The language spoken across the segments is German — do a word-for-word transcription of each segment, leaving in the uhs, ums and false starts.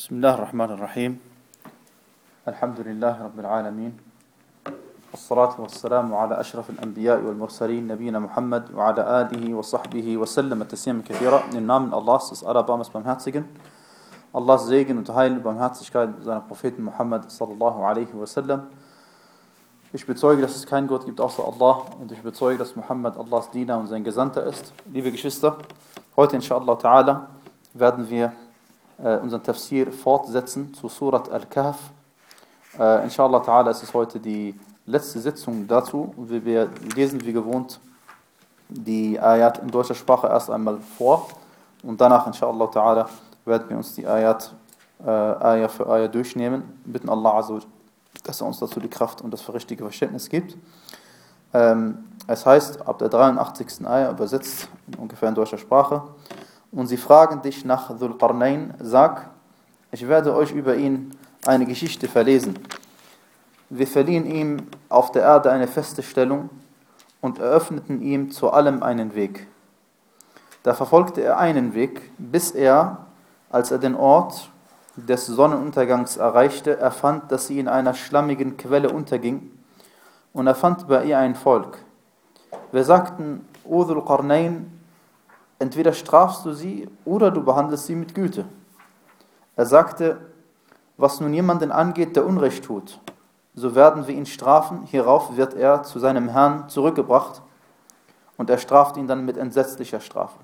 بسم الله الرحمن الرحيم الحمد لله رب العالمين والصلاة والسلام على أشرف الأنبياء والمرسلين نبينا Muhammad وعلى آله وصحبه وسلم تسليما كثيرا. Im Namen Allahs, des Allerbarmers Barmherzigen, Allahs Segen und Heil und Barmherzigkeit seiner Propheten Muhammad sallallahu alaihi wasallam. Ich bezeuge, dass es keinen Gott gibt außer Allah, und ich bezeuge, dass Muhammad Allahs Diener und sein Gesandter ist. Liebe Geschwister, heute inshallah ta'ala werden wir äh, unseren Tafsir fortsetzen zu Surat Al-Kahf. Äh, inshallah ta'ala ist es heute die letzte Sitzung dazu, und wir lesen wie gewohnt die Ayat in deutscher Sprache erst einmal vor, und danach inshallah ta'ala werden wir uns die Ayat äh, Ayat für Ayat durchnehmen. Bitten Allah azza wa jalla, dass er uns dazu die Kraft und das richtige Verständnis gibt. Ähm, es heißt, ab der dreiundachtzigsten Ayah übersetzt, ungefähr in deutscher Sprache: Und sie fragen dich nach Dhul Qarnayn, sag, ich werde euch über ihn eine Geschichte verlesen. Wir verliehen ihm auf der Erde eine feste Stellung und eröffneten ihm zu allem einen Weg. Da verfolgte er einen Weg, bis er, als er den Ort des Sonnenuntergangs erreichte, erfand, dass sie in einer schlammigen Quelle unterging, und er fand bei ihr ein Volk. Wir sagten: O Dhul Qarnayn, entweder strafst du sie oder du behandelst sie mit Güte. Er sagte: Was nun jemanden angeht, der Unrecht tut, so werden wir ihn strafen. Hierauf wird er zu seinem Herrn zurückgebracht, und er straft ihn dann mit entsetzlicher Strafe.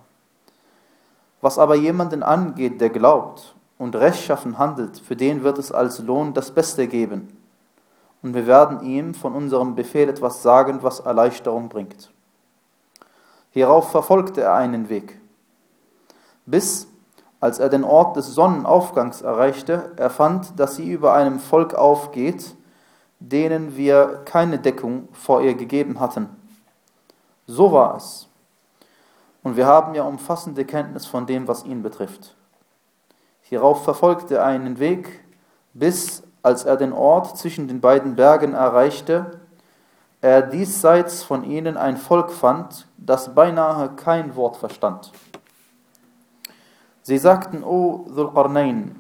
Was aber jemanden angeht, der glaubt und rechtschaffen handelt, für den wird es als Lohn das Beste geben, und wir werden ihm von unserem Befehl etwas sagen, was Erleichterung bringt. Hierauf verfolgte er einen Weg, bis, als er den Ort des Sonnenaufgangs erreichte, er fand, dass sie über einem Volk aufgeht, denen wir keine Deckung vor ihr gegeben hatten. So war es. Und wir haben ja umfassende Kenntnis von dem, was ihn betrifft. Hierauf verfolgte er einen Weg, bis, als er den Ort zwischen den beiden Bergen erreichte, er diesseits von ihnen ein Volk fand, das beinahe kein Wort verstand. Sie sagten: O Dhul Qarnayn,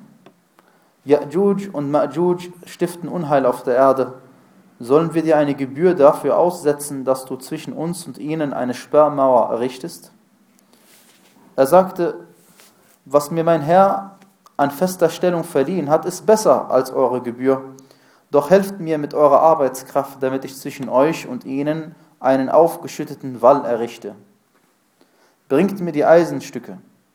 Ya'juj und Ma'juj stiften Unheil auf der Erde. Sollen wir dir eine Gebühr dafür aussetzen, dass du zwischen uns und ihnen eine Sperrmauer errichtest? Er sagte: Was mir mein Herr an fester Stellung verliehen hat, ist besser als eure Gebühr. Doch helft mir mit eurer Arbeitskraft, damit ich zwischen euch und ihnen einen aufgeschütteten Wall errichte. Bringt mir die Eisenstücke.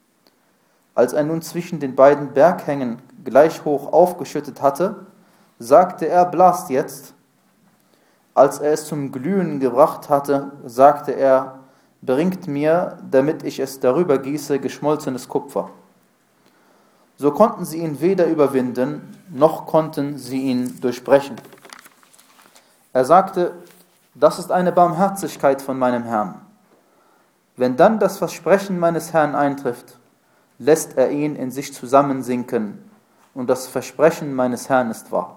Als er nun zwischen den beiden Berghängen gleich hoch aufgeschüttet hatte, sagte er: Blast jetzt. Als er es zum Glühen gebracht hatte, sagte er: Bringt mir, damit ich es darüber gieße, geschmolzenes Kupfer. So konnten sie ihn weder überwinden, noch konnten sie ihn durchbrechen. Er sagte: Das ist eine Barmherzigkeit von meinem Herrn. Wenn dann das Versprechen meines Herrn eintrifft, lässt er ihn in sich zusammensinken, und das Versprechen meines Herrn ist wahr.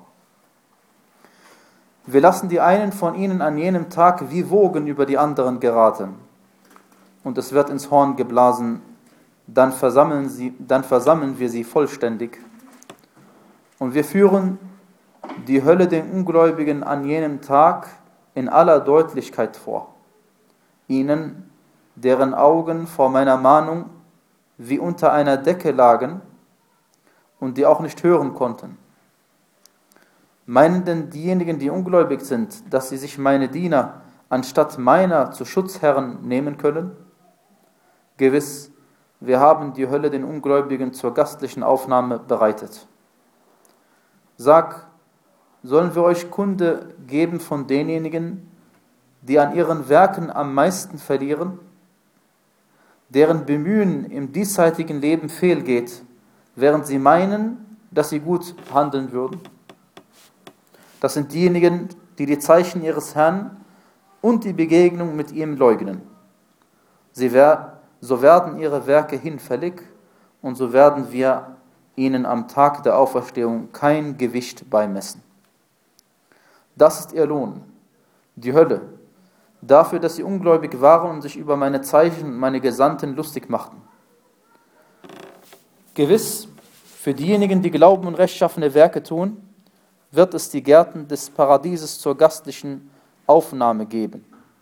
Wir lassen die einen von ihnen an jenem Tag wie Wogen über die anderen geraten, und es wird ins Horn geblasen, dann versammeln, sie, dann versammeln wir sie vollständig. Und wir führen die Hölle den Ungläubigen an jenem Tag in aller Deutlichkeit vor, ihnen, deren Augen vor meiner Mahnung wie unter einer Decke lagen und die auch nicht hören konnten. Meinen denn diejenigen, die ungläubig sind, dass sie sich meine Diener anstatt meiner zu Schutzherren nehmen können? Gewiss, wir haben die Hölle den Ungläubigen zur gastlichen Aufnahme bereitet. Sag, sollen wir euch Kunde geben von denjenigen, die an ihren Werken am meisten verlieren, deren Bemühen im diesseitigen Leben fehlgeht, während sie meinen, dass sie gut handeln würden? Das sind diejenigen, die die Zeichen ihres Herrn und die Begegnung mit ihm leugnen. Sie werden So werden ihre Werke hinfällig, und so werden wir ihnen am Tag der Auferstehung kein Gewicht beimessen. Das ist ihr Lohn, die Hölle, dafür, dass sie ungläubig waren und sich über meine Zeichen und meine Gesandten lustig machten. Gewiss, Für diejenigen, die glauben und rechtschaffene Werke tun, wird es die Gärten des Paradieses zur gastlichen Aufnahme geben.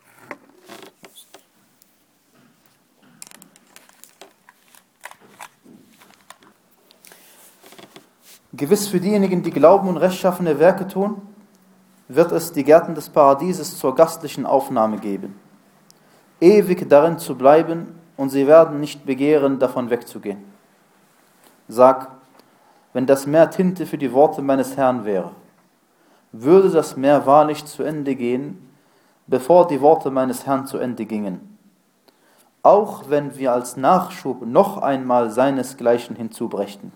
Gewiss für diejenigen, die glauben und rechtschaffene Werke tun, wird es die Gärten des Paradieses zur gastlichen Aufnahme geben. Ewig darin zu bleiben, und sie werden nicht begehren, davon wegzugehen. Sag, wenn das Meer Tinte für die Worte meines Herrn wäre, würde das Meer wahrlich zu Ende gehen, bevor die Worte meines Herrn zu Ende gingen. Auch wenn wir als Nachschub noch einmal seinesgleichen hinzubrächten.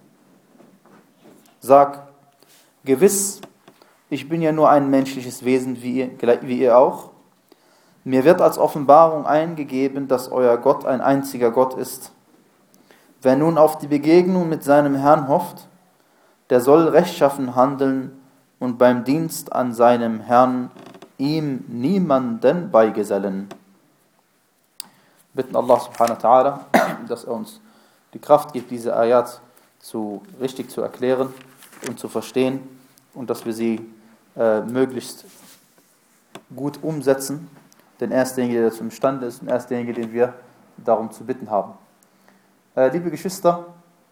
Sag, gewiss, ich bin ja nur ein menschliches Wesen, wie ihr, wie ihr auch. Mir wird als Offenbarung eingegeben, dass euer Gott ein einziger Gott ist. Wer nun auf die Begegnung mit seinem Herrn hofft, der soll rechtschaffen handeln und beim Dienst an seinem Herrn ihm niemanden beigesellen. Wir bitten Allah subhanahu wa ta'ala, dass er uns die Kraft gibt, diese Ayat zu, richtig zu erklären und zu verstehen und dass wir sie äh, möglichst gut umsetzen. Denn er ist derjenige, der dazu imstande ist und er ist derjenige, den wir darum zu bitten haben. Äh, liebe Geschwister,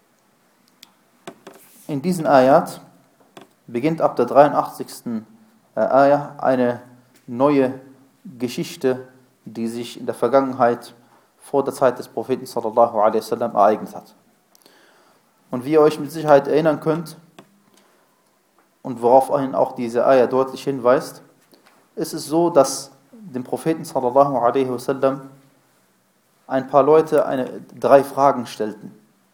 in diesen Ayat beginnt ab der dreiundachtzigsten Äh, Ayah eine neue Geschichte, die sich in der Vergangenheit vor der Zeit des Propheten sallallahu alaihi wasallam ereignet hat. Und wie ihr euch mit Sicherheit erinnern könnt und worauf einen auch diese Ayah deutlich hinweist, ist es so, dass dem Propheten sallallahu alaihi wasallam ein paar Leute eine, drei Fragen stellten.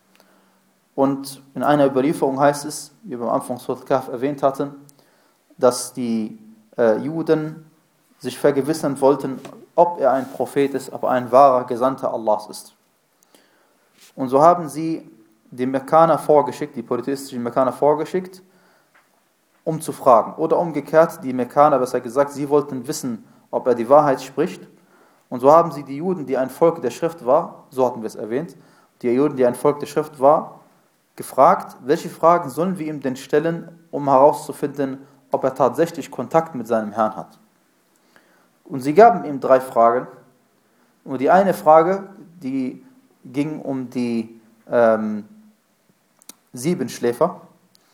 Und in einer Überlieferung heißt es, wie wir am Anfang Surat Kahf erwähnt hatten, dass die äh, Juden sich vergewissern wollten, ob er ein Prophet ist, ob er ein wahrer Gesandter Allahs ist. Und so haben sie die Mekkaner vorgeschickt, die polytheistischen Mekkaner vorgeschickt, um zu fragen. Oder umgekehrt, die Mekkaner, besser gesagt, sie wollten wissen, ob er die Wahrheit spricht. Und so haben sie die Juden, die ein Volk der Schrift war, so hatten wir es erwähnt, die Juden, die ein Volk der Schrift war, gefragt, welche Fragen sollen wir ihm denn stellen, um herauszufinden, ob er tatsächlich Kontakt mit seinem Herrn hat. Und sie gaben ihm drei Fragen. Und die eine Frage, die ging um die ähm, Siebenschläfer.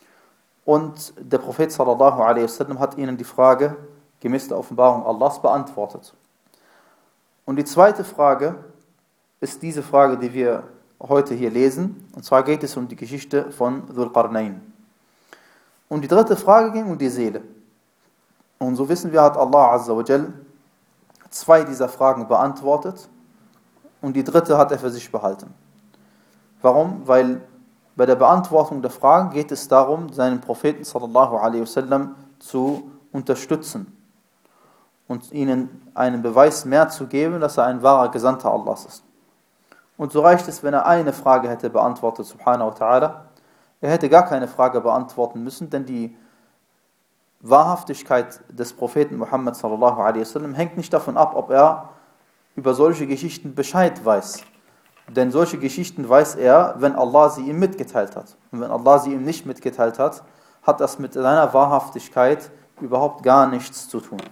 Und der Prophet sallallahu alaihi wasallam hat ihnen die Frage gemäß der Offenbarung Allahs beantwortet. Und die zweite Frage ist diese Frage, die wir heute hier lesen. Und zwar geht es um die Geschichte von Dhul Qarnayn. Und die dritte Frage ging um die Seele. Und so wissen wir, hat Allah Azza wa Jal zwei dieser Fragen beantwortet und die dritte hat er für sich behalten. Warum? Weil bei der Beantwortung der Fragen geht es darum, seinen Propheten sallallahu alaihi wasallam zu unterstützen und ihnen einen Beweis mehr zu geben, dass er ein wahrer Gesandter Allahs ist. Und so reicht es, wenn er eine Frage hätte beantwortet, subhanahu wa ta'ala. Er hätte gar keine Frage beantworten müssen, denn die Wahrhaftigkeit des Propheten Muhammad sallallahu alaihi wasallam hängt nicht davon ab, ob er über solche Geschichten Bescheid weiß. Denn solche Geschichten weiß er, wenn Allah sie ihm mitgeteilt hat. Und wenn Allah sie ihm nicht mitgeteilt hat, hat das mit seiner Wahrhaftigkeit überhaupt gar nichts zu tun.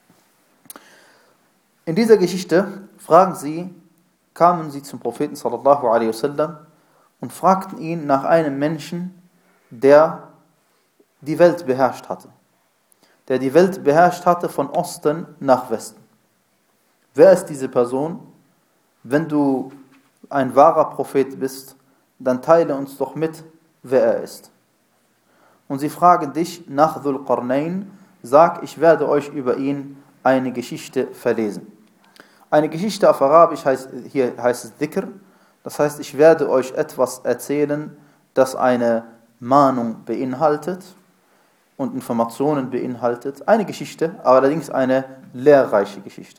In dieser Geschichte fragen sie, kamen sie zum Propheten sallallahu alaihi wasallam und fragten ihn nach einem Menschen, der die Welt beherrscht hatte. Der die Welt beherrscht hatte von Osten nach Westen. Wer ist diese Person? Wenn du ein wahrer Prophet bist, dann teile uns doch mit, wer er ist. Und sie fragen dich nach Dhul Qarnayn, sag, ich werde euch über ihn eine Geschichte verlesen. Eine Geschichte auf Arabisch heißt, hier heißt es Dhikr, das heißt, ich werde euch etwas erzählen, das eine Mahnung beinhaltet und Informationen beinhaltet. Eine Geschichte, aber allerdings eine lehrreiche Geschichte.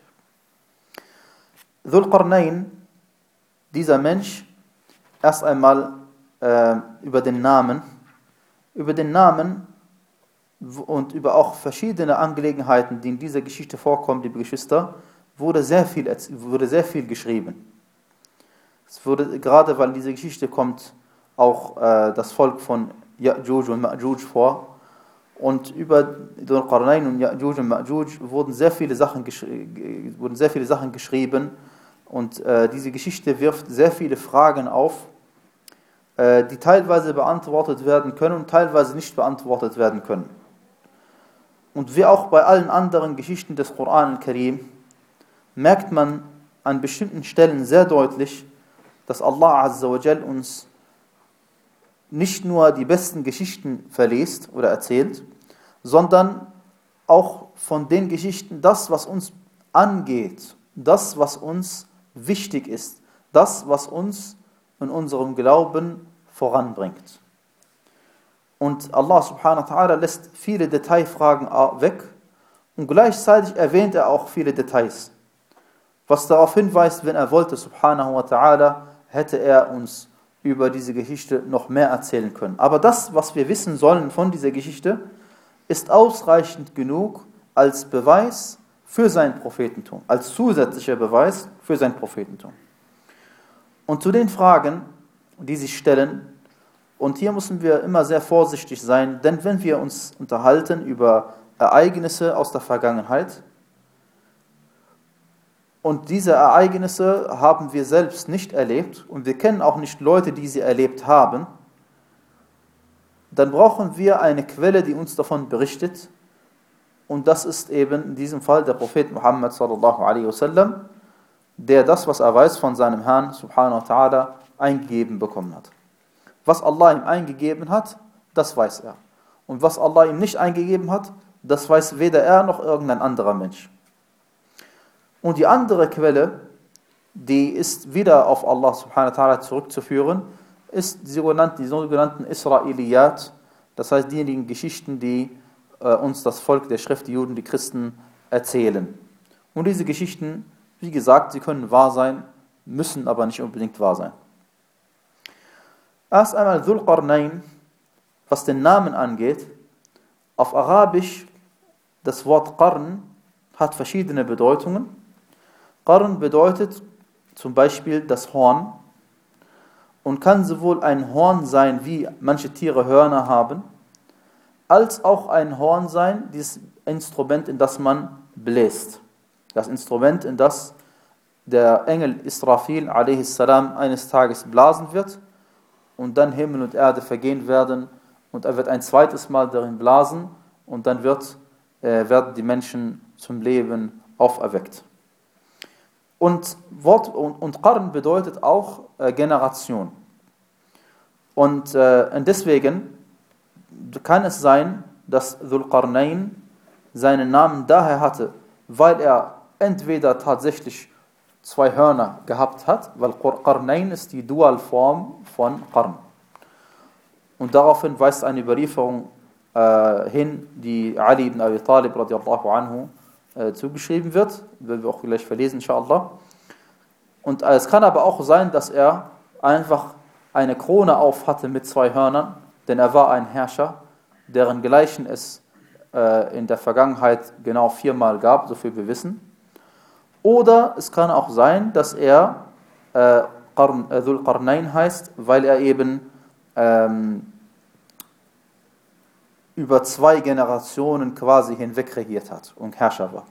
Dhul Qarnayn, dieser Mensch, erst einmal äh, über den Namen, über den Namen und über auch verschiedene Angelegenheiten, die in dieser Geschichte vorkommen, liebe Geschwister, wurde sehr viel, wurde sehr viel geschrieben. Es wurde, gerade weil diese Geschichte kommt auch äh, das Volk von Ya'juj und Ma'juj vor. Und über Dhul Qarnayn und Ya'juj und Ma'juj wurden sehr viele Sachen, wurden sehr viele Sachen geschrieben. Und äh, diese Geschichte wirft sehr viele Fragen auf, äh, die teilweise beantwortet werden können und teilweise nicht beantwortet werden können. Und wie auch bei allen anderen Geschichten des Koran al-Karim merkt man an bestimmten Stellen sehr deutlich, dass Allah Azza wa Jal uns nicht nur die besten Geschichten verliest oder erzählt, sondern auch von den Geschichten das, was uns angeht, das, was uns wichtig ist, das, was uns in unserem Glauben voranbringt. Und Allah subhanahu wa ta'ala lässt viele Detailfragen weg und gleichzeitig erwähnt er auch viele Details. Was darauf hinweist, wenn er wollte, subhanahu wa ta'ala, hätte er uns über diese Geschichte noch mehr erzählen können. Aber das, was wir wissen sollen von dieser Geschichte, ist ausreichend genug als Beweis für sein Prophetentum, als zusätzlicher Beweis für sein Prophetentum. Und zu den Fragen, die sich stellen, und hier müssen wir immer sehr vorsichtig sein, denn wenn wir uns unterhalten über Ereignisse aus der Vergangenheit, und diese Ereignisse haben wir selbst nicht erlebt und wir kennen auch nicht Leute, die sie erlebt haben, dann brauchen wir eine Quelle, die uns davon berichtet. Und das ist eben in diesem Fall der Prophet Muhammad sallallahu alaihi wasallam, der das, was er weiß von seinem Herrn subhanahu wa ta'ala, eingegeben bekommen hat. Was Allah ihm eingegeben hat, das weiß er. Und was Allah ihm nicht eingegeben hat, das weiß weder er noch irgendein anderer Mensch. Und die andere Quelle, die ist wieder auf Allah subhanahu wa ta'ala zurückzuführen, ist die sogenannten, die sogenannten Israeliyat, das heißt diejenigen Geschichten, die äh, uns das Volk der Schrift, die Juden, die Christen erzählen. Und diese Geschichten, wie gesagt, sie können wahr sein, müssen aber nicht unbedingt wahr sein. Erst einmal Dhul Qarnayn, was den Namen angeht, auf Arabisch, das Wort Qarn hat verschiedene Bedeutungen. Qarn bedeutet zum Beispiel das Horn und kann sowohl ein Horn sein, wie manche Tiere Hörner haben, als auch ein Horn sein, dieses Instrument, in das man bläst. Das Instrument, in das der Engel Israfil a s. eines Tages blasen wird und dann Himmel und Erde vergehen werden und er wird ein zweites Mal darin blasen und dann wird, äh, werden die Menschen zum Leben auferweckt. Und Wort und, und Qarn bedeutet auch äh, Generation. Und äh, deswegen kann es sein, dass Dhul Qarnayn seinen Namen daher hatte, weil er entweder tatsächlich zwei Hörner gehabt hat, weil Qarnayn ist die Dualform von Qarn. Und daraufhin weist eine Überlieferung äh, hin, die Ali ibn Abi Talib radiallahu anhu äh, zugeschrieben wird, werden wir auch gleich verlesen, inshallah. Und äh, es kann aber auch sein, dass er einfach eine Krone auf hatte mit zwei Hörnern, denn er war ein Herrscher, deren Gleichen es äh, in der Vergangenheit genau viermal gab, so viel wir wissen. Oder es kann auch sein, dass er äh, Qarn, äh, Dhul Qarnayn heißt, weil er eben ähm, über zwei Generationen quasi hinweg regiert hat und Herrscher war.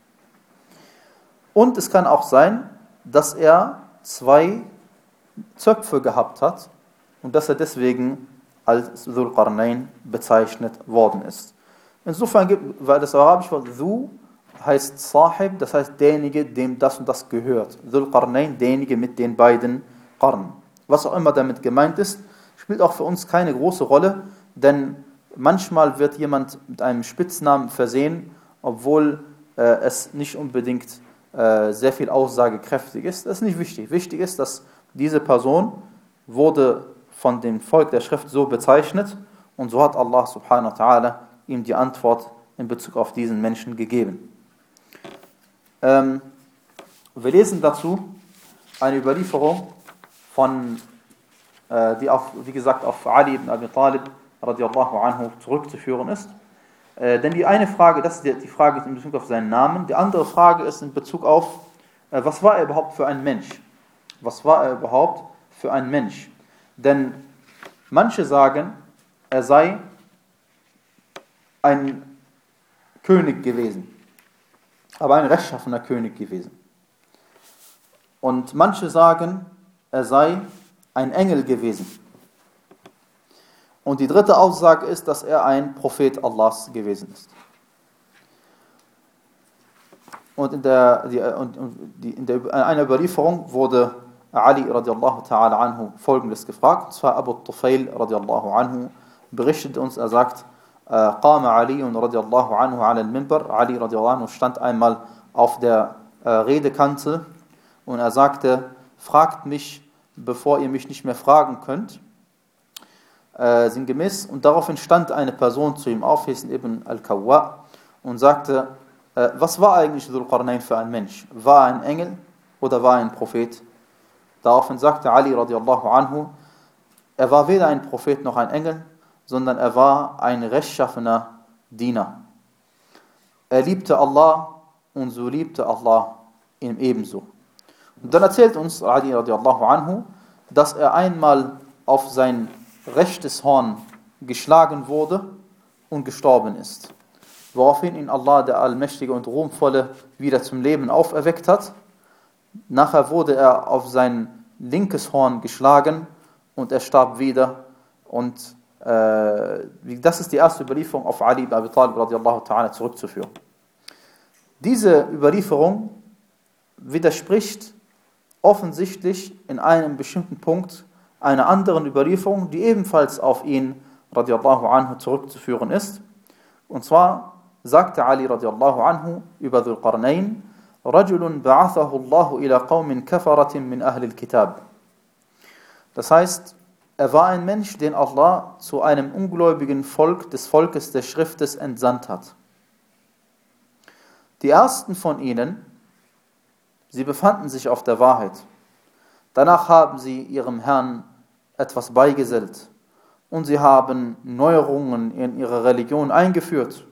Und es kann auch sein, dass er zwei Zöpfe gehabt hat und dass er deswegen als Dhul Qarnayn bezeichnet worden ist. Insofern gibt, weil das arabische Wort Dhu heißt Sahib, das heißt derjenige, dem das und das gehört. Dhul Qarnayn, derjenige mit den beiden Qarn. Was auch immer damit gemeint ist, spielt auch für uns keine große Rolle, denn manchmal wird jemand mit einem Spitznamen versehen, obwohl äh, es nicht unbedingt äh, sehr viel aussagekräftig ist. Das ist nicht wichtig. Wichtig ist, dass diese Person wurde von dem Volk der Schrift so bezeichnet und so hat Allah subhanahu wa ta'ala ihm die Antwort in Bezug auf diesen Menschen gegeben. Ähm, wir lesen dazu eine Überlieferung von, äh, die auf, wie gesagt, auf Ali ibn Abi Talib radiallahu anhu zurückzuführen ist. Äh, denn die eine Frage, das ist die, die Frage in Bezug auf seinen Namen, die andere Frage ist in Bezug auf, äh, was war er überhaupt für ein Mensch? Was war er überhaupt für ein Mensch? Denn Manche sagen, er sei ein König gewesen, aber ein rechtschaffener König gewesen. Und manche sagen, er sei ein Engel gewesen. Und die dritte Aussage ist, dass er ein Prophet Allahs gewesen ist. Und in, der, die, und, und die, in, der, in einer Überlieferung wurde Ali radiallahu ta'ala anhu folgendes gefragt, und zwar Abu Tufail radiallahu anhu berichtet uns, er sagt, Qama Ali radiallahu anhu ala al-Minbar, Ali radiallahu anhu stand einmal auf der äh, Redekante und er sagte, fragt mich, bevor ihr mich nicht mehr fragen könnt, äh, sinngemäß, und daraufhin stand eine Person zu ihm auf, hieß Ibn al-Kawwa, und sagte, äh, was war eigentlich Dhul Qarnayn für ein Mensch? War er ein Engel oder war er ein Prophet? Daraufhin sagte Ali radiallahu anhu, er war weder ein Prophet noch ein Engel, sondern er war ein rechtschaffener Diener. Er liebte Allah und so liebte Allah ihn ebenso. Und dann erzählt uns Ali radiallahu anhu, dass er einmal auf sein rechtes Horn geschlagen wurde und gestorben ist. Woraufhin ihn Allah, der Allmächtige und Ruhmvolle, wieder zum Leben auferweckt hat. Nachher wurde er auf sein linkes Horn geschlagen und er starb wieder. Und äh, das ist die erste Überlieferung auf Ali ibn Abi Talib radiallahu ta'ala zurückzuführen. Diese Überlieferung widerspricht offensichtlich in einem bestimmten Punkt einer anderen Überlieferung, die ebenfalls auf ihn radiallahu anhu zurückzuführen ist. Und zwar sagte Ali radiallahu anhu über Dhul Qarnayn, رَجُلٌ بَعَثَهُ اللَّهُ إِلَى قَوْمٍ كَفَرَةٍ مِنْ أَهْلِ الْكِتَابِ. Das heißt, er war ein Mensch, den Allah zu einem ungläubigen Volk des Volkes der Schriftes entsandt hat. Die ersten von ihnen, sie befanden sich auf der Wahrheit. Danach haben sie ihrem Herrn etwas beigesellt und sie haben Neuerungen in ihre Religion eingeführt.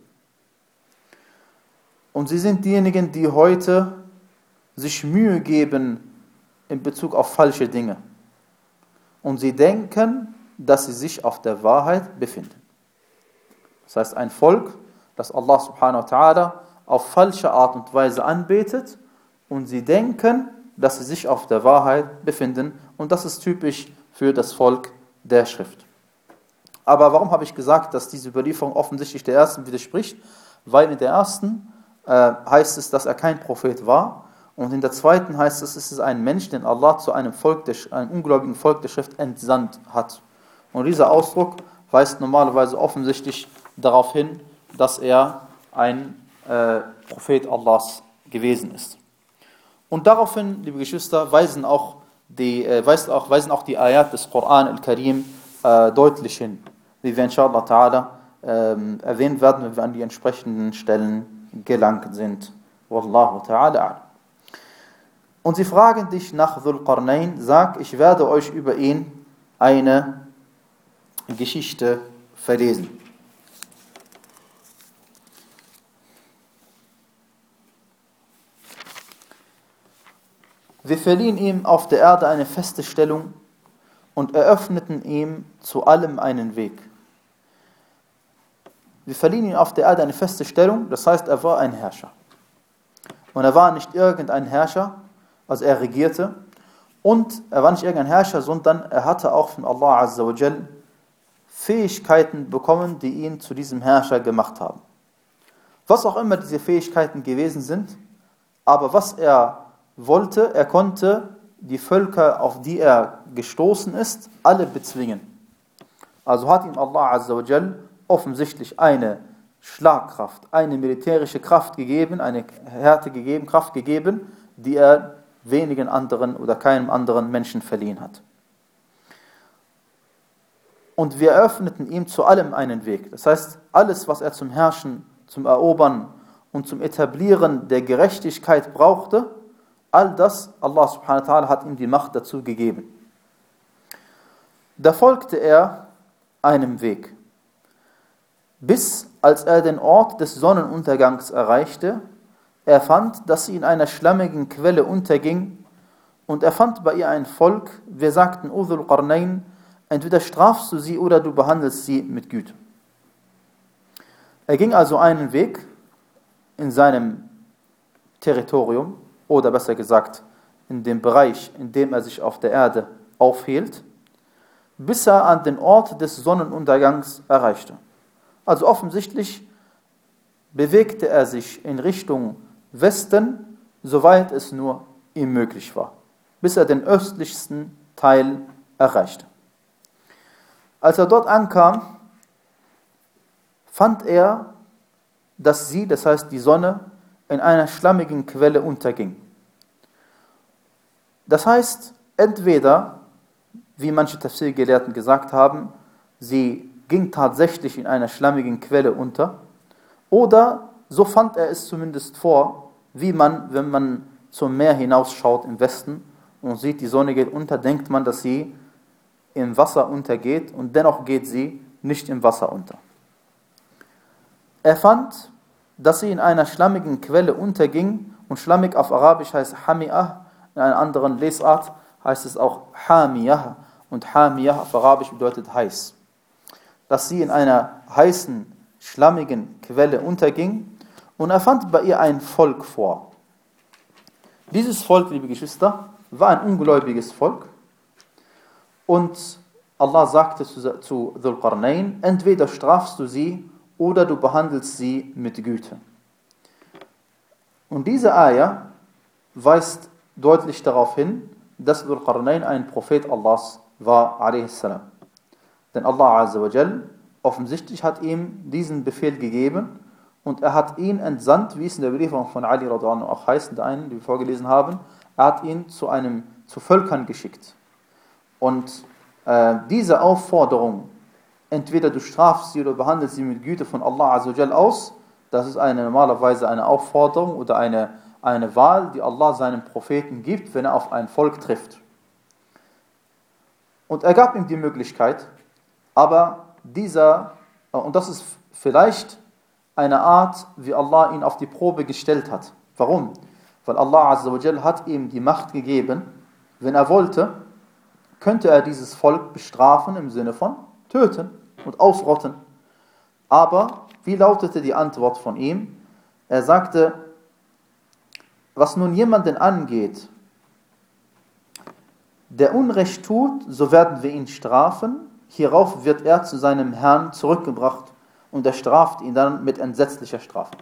Und sie sind diejenigen, die heute sich Mühe geben in Bezug auf falsche Dinge. Und sie denken, dass sie sich auf der Wahrheit befinden. Das heißt, ein Volk, das Allah subhanahu wa ta'ala auf falsche Art und Weise anbetet und sie denken, dass sie sich auf der Wahrheit befinden. Und das ist typisch für das Volk der Schrift. Aber warum habe ich gesagt, dass diese Überlieferung offensichtlich der ersten widerspricht? Weil in der ersten äh, heißt es, dass er kein Prophet war. Und in der zweiten heißt es, es ist ein Mensch, den Allah zu einem, Volk der, einem ungläubigen Volk der Schrift entsandt hat. Und dieser Ausdruck weist normalerweise offensichtlich darauf hin, dass er ein äh, Prophet Allahs gewesen ist. Und daraufhin, liebe Geschwister, weisen auch die, äh, weisen auch, weisen auch die Ayat des Koran al-Karim äh, deutlich hin, wie wir inshallah ta'ala äh, erwähnt werden, wenn wir an die entsprechenden Stellen gelangt sind. Wallahu ta'ala a'lam. Und sie fragen dich nach Dhul Qarnayn, sag, ich werde euch über ihn eine Geschichte verlesen. Wir verliehen ihm auf der Erde eine feste Stellung und eröffneten ihm zu allem einen Weg. Wir verliehen ihm auf der Erde eine feste Stellung, das heißt, er war ein Herrscher. Und er war nicht irgendein Herrscher, also er regierte, und er war nicht irgendein Herrscher, sondern er hatte auch von Allah Azza wa Jal Fähigkeiten bekommen, die ihn zu diesem Herrscher gemacht haben. Was auch immer diese Fähigkeiten gewesen sind, aber was er wollte, er konnte die Völker, auf die er gestoßen ist, alle bezwingen. Also hat ihm Allah Azza wa Jal offensichtlich eine Schlagkraft, eine militärische Kraft gegeben, eine Härte gegeben, Kraft gegeben, die er wenigen anderen oder keinem anderen Menschen verliehen hat. Und wir eröffneten ihm zu allem einen Weg. Das heißt, alles, was er zum Herrschen, zum Erobern und zum Etablieren der Gerechtigkeit brauchte, all das, Allah subhanahu wa ta'ala hat ihm die Macht dazu gegeben. Da folgte er einem Weg, bis als er den Ort des Sonnenuntergangs erreichte. Er fand, dass sie in einer schlammigen Quelle unterging und er fand bei ihr ein Volk. Wir sagten, O Dhul Qarnayn, entweder strafst du sie oder du behandelst sie mit Güte. Er ging also einen Weg in seinem Territorium, oder besser gesagt, in dem Bereich, in dem er sich auf der Erde aufhielt, bis er an den Ort des Sonnenuntergangs erreichte. Also offensichtlich bewegte er sich in Richtung Westen, soweit es nur ihm möglich war, bis er den östlichsten Teil erreichte. Als er dort ankam, fand er, dass sie, das heißt die Sonne, in einer schlammigen Quelle unterging. Das heißt, entweder, wie manche Tafsir-Gelehrten gesagt haben, sie ging tatsächlich in einer schlammigen Quelle unter, oder, so fand er es zumindest vor, wie man, wenn man zum Meer hinausschaut im Westen und sieht, die Sonne geht unter, denkt man, dass sie im Wasser untergeht, und dennoch geht sie nicht im Wasser unter. Er fand, dass sie in einer schlammigen Quelle unterging, und schlammig auf Arabisch heißt Hami'ah, in einer anderen Lesart heißt es auch Hamiyah, und Hamiyah auf Arabisch bedeutet heiß. Dass sie in einer heißen, schlammigen Quelle unterging, und er fand bei ihr ein Volk vor. Dieses Volk, liebe Geschwister, war ein ungläubiges Volk, und Allah sagte zu, zu Dhul Qarnayn, entweder strafst du sie oder du behandelst sie mit Güte. Und diese Ayah weist deutlich darauf hin, dass Dhul Qarnayn ein Prophet Allahs war, a.s. Denn Allah Azza wa Jal offensichtlich hat ihm diesen Befehl gegeben, und er hat ihn entsandt, wie es in der Überlieferung von Ali radhiyallahu anhu auch heißt, der einen, die wir vorgelesen haben, er hat ihn zu, einem, zu Völkern geschickt. Und äh, diese Aufforderung, entweder du strafst sie oder behandelst sie mit Güte von Allah Azza wa Jal aus, das ist eine, normalerweise eine Aufforderung oder eine, eine Wahl, die Allah seinem Propheten gibt, wenn er auf ein Volk trifft. Und er gab ihm die Möglichkeit, aber dieser, und das ist vielleicht eine Art, wie Allah ihn auf die Probe gestellt hat. Warum? Weil Allah Azza wa Jal hat ihm die Macht gegeben, wenn er wollte, könnte er dieses Volk bestrafen im Sinne von töten und ausrotten. Aber wie lautete die Antwort von ihm? Er sagte, was nun jemanden angeht, der Unrecht tut, so werden wir ihn strafen. Hierauf wird er zu seinem Herrn zurückgebracht, und er straft ihn dann mit entsetzlicher Strafe.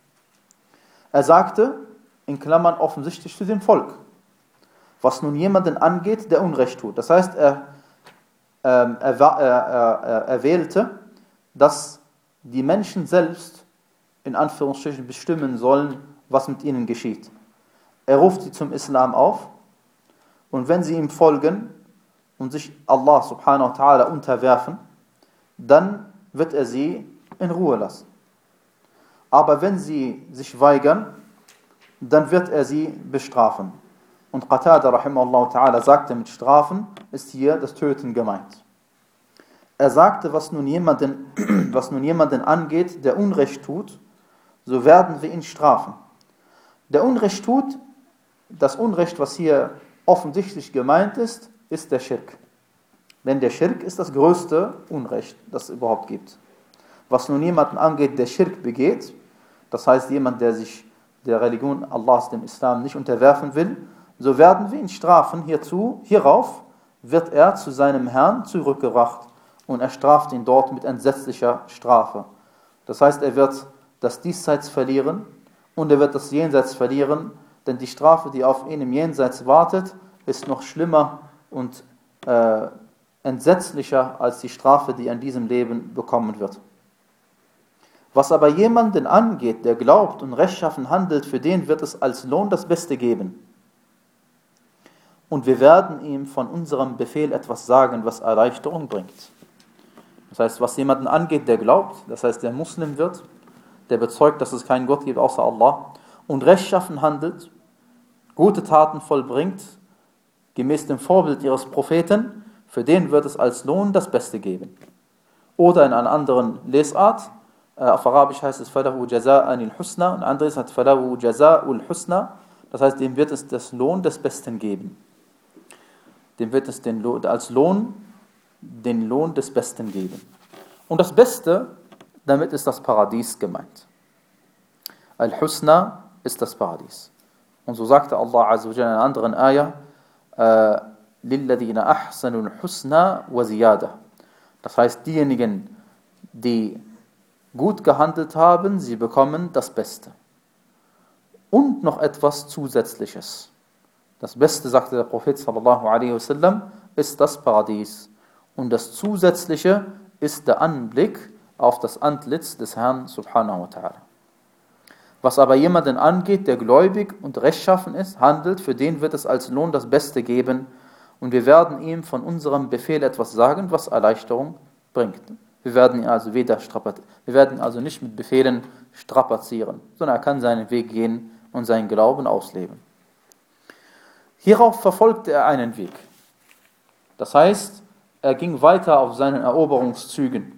Er sagte, in Klammern offensichtlich zu dem Volk, was nun jemanden angeht, der Unrecht tut. Das heißt, er, ähm, er, er, er, er wählte, dass die Menschen selbst in Anführungsstrichen bestimmen sollen, was mit ihnen geschieht. Er ruft sie zum Islam auf, und wenn sie ihm folgen und sich Allah subhanahu wa ta'ala unterwerfen, dann wird er sie in Ruhe lassen. Aber wenn sie sich weigern, dann wird er sie bestrafen. Und Qatada rahimahullah ta'ala sagte, mit Strafen ist hier das Töten gemeint. Er sagte, was nun jemanden, was nun jemanden angeht, der Unrecht tut, so werden wir ihn strafen. Der Unrecht tut, das Unrecht, was hier offensichtlich gemeint ist, ist der Schirk. Denn der Schirk ist das größte Unrecht, das es überhaupt gibt. Was nun jemanden angeht, der Schirk begeht, das heißt jemand, der sich der Religion Allahs, dem Islam, nicht unterwerfen will, so werden wir ihn strafen. Hierzu, hierauf wird er zu seinem Herrn zurückgebracht, und er straft ihn dort mit entsetzlicher Strafe. Das heißt, er wird das Diesseits verlieren und er wird das Jenseits verlieren, denn die Strafe, die auf ihn im Jenseits wartet, ist noch schlimmer und äh, entsetzlicher als die Strafe, die er in diesem Leben bekommen wird. Was aber jemanden angeht, der glaubt und rechtschaffen handelt, für den wird es als Lohn das Beste geben. Und wir werden ihm von unserem Befehl etwas sagen, was Erleichterung bringt. Das heißt, was jemanden angeht, der glaubt, das heißt, der Muslim wird, der bezeugt, dass es keinen Gott gibt außer Allah, und rechtschaffen handelt, gute Taten vollbringt, gemäß dem Vorbild ihres Propheten, für den wird es als Lohn das Beste geben. Oder in einer anderen Lesart, auf Arabisch heißt es فَلَهُ جَزَاءً الْحُسْنَى, und anderes hat فَلَهُ جَزَاءُ الْحُسْنَى, das heißt, dem wird es das Lohn des Besten geben. Dem wird es den Lohn, als Lohn den Lohn des Besten geben. Und das Beste, damit ist das Paradies gemeint. Al-Husna ist das Paradies. Und so sagte Allah Azza wa Jalla in einer anderen Ayah, لِلَّذِينَ أَحْسَنُوا الْحُسْنَى وَزِيَادَةً. Das heißt, diejenigen, die gut gehandelt haben, sie bekommen das Beste. Und noch etwas Zusätzliches. Das Beste, sagte der Prophet sallallahu alaihi wasallam, ist das Paradies. Und das Zusätzliche ist der Anblick auf das Antlitz des Herrn subhanahu wa ta'ala. Was aber jemanden angeht, der gläubig und rechtschaffen ist, handelt, für den wird es als Lohn das Beste geben und wir werden ihm von unserem Befehl etwas sagen, was Erleichterung bringt. Wir werden ihn also weder strapazieren, wir werden ihn also nicht mit Befehlen strapazieren, sondern er kann seinen Weg gehen und seinen Glauben ausleben. Hierauf verfolgte er einen Weg. Das heißt, er ging weiter auf seinen Eroberungszügen.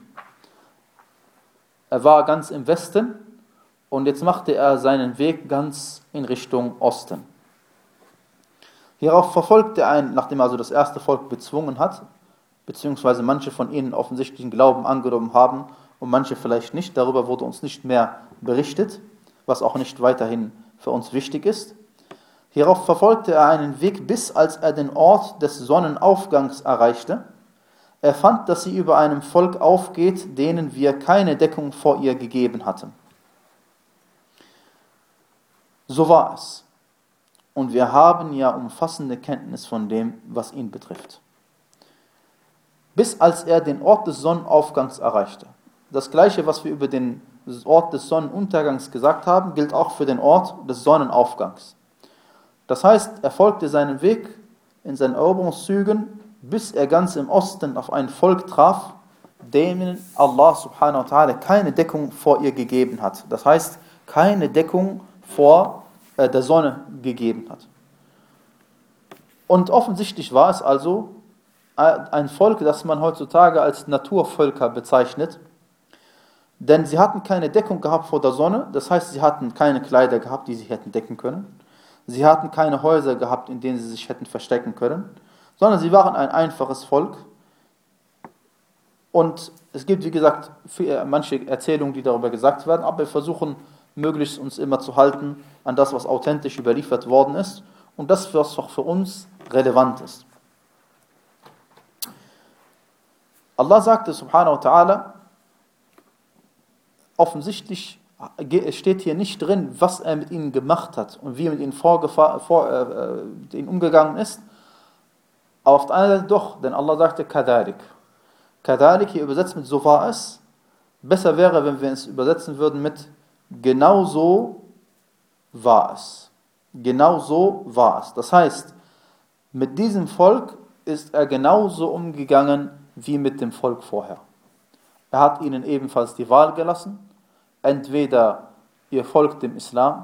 Er war ganz im Westen und jetzt machte er seinen Weg ganz in Richtung Osten. Hierauf verfolgte er einen, nachdem er also das erste Volk bezwungen hat, beziehungsweise manche von ihnen offensichtlichen Glauben angenommen haben und manche vielleicht nicht. Darüber wurde uns nicht mehr berichtet, was auch nicht weiterhin für uns wichtig ist. Hierauf verfolgte er einen Weg, bis als er den Ort des Sonnenaufgangs erreichte. Er fand, dass sie über einem Volk aufgeht, denen wir keine Deckung vor ihr gegeben hatten. So war es. Und wir haben ja umfassende Kenntnis von dem, was ihn betrifft. Bis als er den Ort des Sonnenaufgangs erreichte. Das Gleiche, was wir über den Ort des Sonnenuntergangs gesagt haben, gilt auch für den Ort des Sonnenaufgangs. Das heißt, er folgte seinen Weg in seinen Eroberungszügen, bis er ganz im Osten auf ein Volk traf, denen Allah subhanahu wa ta'ala keine Deckung vor ihr gegeben hat. Das heißt, keine Deckung vor äh, der Sonne gegeben hat. Und offensichtlich war es also ein Volk, das man heutzutage als Naturvölker bezeichnet, denn sie hatten keine Deckung gehabt vor der Sonne, das heißt, sie hatten keine Kleider gehabt, die sie hätten decken können. Sie hatten keine Häuser gehabt, in denen sie sich hätten verstecken können, sondern sie waren ein einfaches Volk. Und es gibt, wie gesagt, manche Erzählungen, die darüber gesagt werden, aber wir versuchen, möglichst uns immer zu halten an das, was authentisch überliefert worden ist und das, was auch für uns relevant ist. Allah sagte, subhanahu wa ta'ala, offensichtlich steht hier nicht drin, was er mit ihnen gemacht hat und wie er mit ihnen, vorgefahr, vor, äh, mit ihnen umgegangen ist. Aber auf der anderen Seite doch, denn Allah sagte, kadalik. Kadalik hier übersetzt mit so war es. Besser wäre, wenn wir es übersetzen würden mit genau so war es. Genau so war es. Das heißt, mit diesem Volk ist er genauso umgegangen wie mit dem Volk vorher. Er hat ihnen ebenfalls die Wahl gelassen. Entweder ihr folgt dem Islam